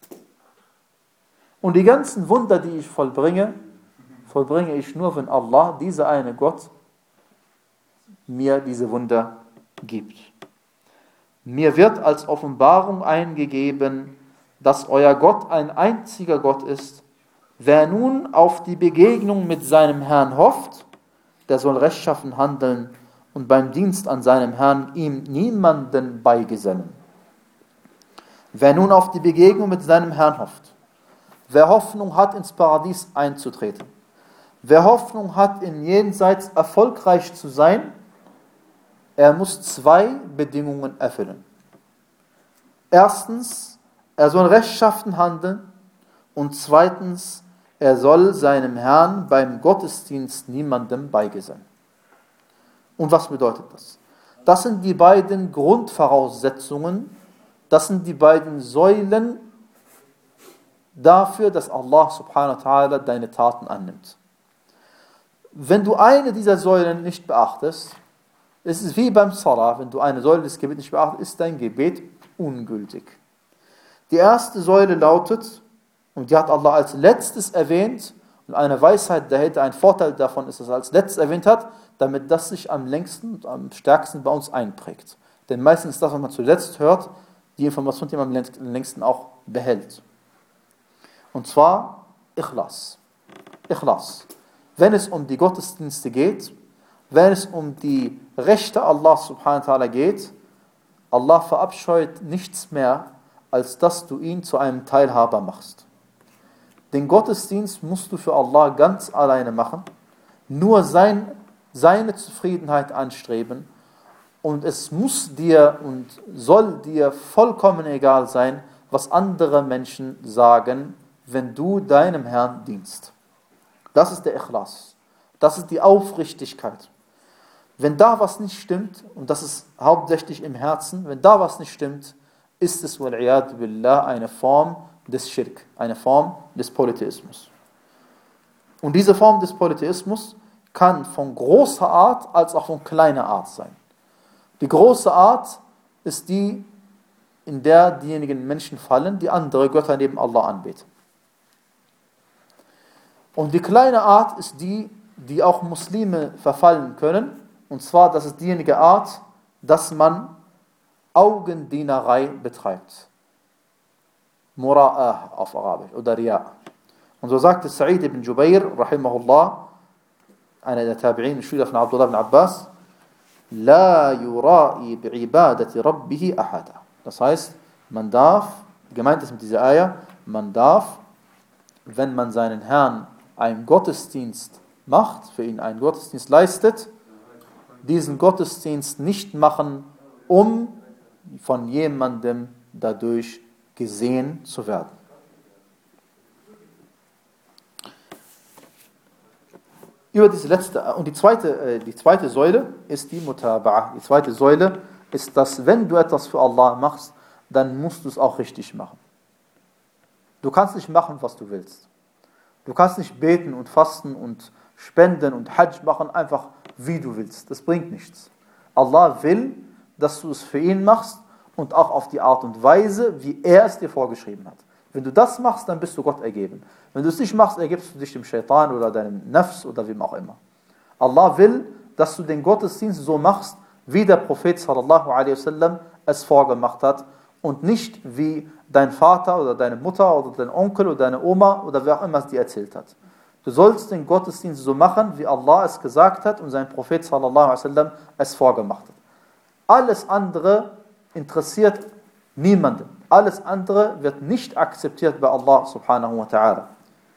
Und die ganzen Wunder, die ich vollbringe, vollbringe ich nur, wenn Allah, dieser eine Gott, mir diese Wunder gibt. Mir wird als Offenbarung eingegeben, dass euer Gott ein einziger Gott ist. Wer nun auf die Begegnung mit seinem Herrn hofft, der soll rechtschaffen handeln und beim Dienst an seinem Herrn ihm niemanden beigesellen. Wer nun auf die Begegnung mit seinem Herrn hofft, wer Hoffnung hat, ins Paradies einzutreten, wer Hoffnung hat, in Jenseits erfolgreich zu sein, er muss zwei Bedingungen erfüllen. Erstens, er soll rechtschaffen handeln und zweitens, er soll seinem Herrn beim Gottesdienst niemandem beigesellen. Und was bedeutet das? Das sind die beiden Grundvoraussetzungen, das sind die beiden Säulen dafür, dass Allah subhanahu wa ta'ala deine Taten annimmt. Wenn du eine dieser Säulen nicht beachtest, es ist wie beim Salah, wenn du eine Säule des Gebets nicht beachtest, ist dein Gebet ungültig. Die erste Säule lautet, und die hat Allah als letztes erwähnt, Und eine Weisheit dahinter, ein Vorteil davon ist, dass er als letztes erwähnt hat, damit das sich am längsten und am stärksten bei uns einprägt. Denn meistens ist das, was man zuletzt hört, die Information, die man am längsten auch behält. Und zwar Ikhlas. Ikhlas. Wenn es um die Gottesdienste geht, wenn es um die Rechte Allah subhanahu wa ta'ala geht, Allah verabscheut nichts mehr, als dass du ihn zu einem Teilhaber machst. Den Gottesdienst musst du für Allah ganz alleine machen, nur sein, seine Zufriedenheit anstreben und es muss dir und soll dir vollkommen egal sein, was andere Menschen sagen, wenn du deinem Herrn dienst. Das ist der Ikhlas. Das ist die Aufrichtigkeit. Wenn da was nicht stimmt, und das ist hauptsächlich im Herzen, wenn da was nicht stimmt, ist es wal'iyadu billah eine Form des Schirk, eine Form des Polytheismus. Und diese Form des Polytheismus kann von großer Art als auch von kleiner Art sein. Die große Art ist die, in der diejenigen Menschen fallen, die andere Götter neben Allah anbeten. Und die kleine Art ist die, die auch Muslime verfallen können. Und zwar, das ist diejenige Art, dass man Augendienerei betreibt. Mura'ah auf Arabisch oder Riya. Und so sagte Sa'id ibn Jubair, rahimahullah, einer der Tabi'in, Schüler von Abdullah ibn Abbas, La yura'i bi'ibadati rabbihi ahada. Das heißt, man darf, gemeint ist mit dieser Ayah, man darf, wenn man seinen Herrn einen Gottesdienst macht, für ihn einen Gottesdienst leistet, diesen Gottesdienst nicht machen, um von jemandem dadurch gesehen zu werden. Über diese letzte, und die zweite, die zweite Säule ist die Mutaba'ah. Die zweite Säule ist, dass wenn du etwas für Allah machst, dann musst du es auch richtig machen. Du kannst nicht machen, was du willst. Du kannst nicht beten und fasten und spenden und Hajj machen, einfach wie du willst. Das bringt nichts. Allah will, dass du es für ihn machst und auch auf die Art und Weise, wie er es dir vorgeschrieben hat. Wenn du das machst, dann bist du Gott ergeben. Wenn du es nicht machst, ergibst du dich dem Shaitan oder deinem Nafs oder wem auch immer. Allah will, dass du den Gottesdienst so machst, wie der Prophet sallallahu alaihi wasallam es vorgemacht hat und nicht wie dein Vater oder deine Mutter oder dein Onkel oder deine Oma oder wer auch immer es dir erzählt hat. Du sollst den Gottesdienst so machen, wie Allah es gesagt hat und sein Prophet sallallahu alaihi wasallam es vorgemacht hat. Alles andere interessiert niemanden. Alles andere wird nicht akzeptiert bei Allah subhanahu wa ta'ala.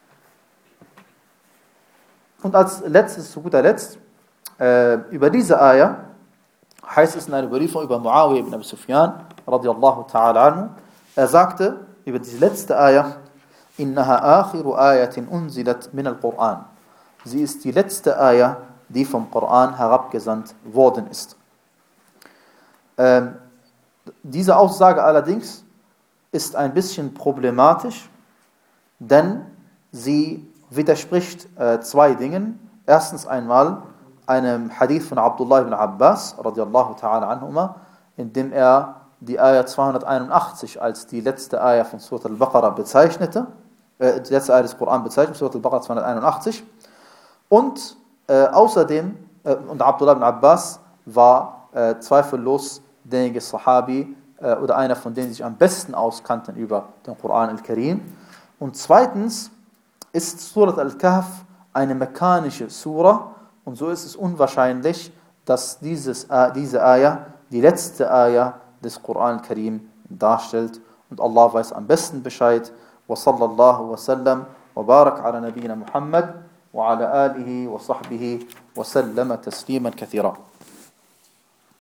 Und als letztes, zu guter Letzt, äh, über diese Ayah heißt es in einer Überlieferung über Muawiyah ibn Abi Sufyan radiyallahu ta'ala anhu. Er sagte über diese letzte Ayah, Innaha akhiru ayatin unzilat min al-Quran. Sie ist die letzte Ayah, die vom Koran herabgesandt worden ist. Ähm, diese Aussage allerdings ist ein bisschen problematisch, denn sie widerspricht äh, zwei Dingen. Erstens einmal einem Hadith von Abdullah ibn Abbas radiyallahu ta'ala anhuma, in dem er die Ayah zweihunderteinundachtzig als die letzte Ayah von Surat al-Baqarah bezeichnete, äh, die letzte Ayah des Koran bezeichnet, Surat al-Baqarah zweihunderteinundachtzig. Und äh, außerdem, äh, und Abdullah ibn Abbas war äh, zweifellos derjenige Sahabi äh, oder einer von denen, die sich am besten auskannten über den Koran al-Karim. Und zweitens ist Surat al-Kahf eine mekkanische Sura und so ist es unwahrscheinlich, dass dieses, äh, diese Ayah die letzte Ayah des Koran al-Karim darstellt. Und Allah weiß am besten Bescheid. Wa sallallahu wa sallam wa barak ala nabiyyina Muhammad wa ala alihi wa sahbihi wa sallama tasliman kathira.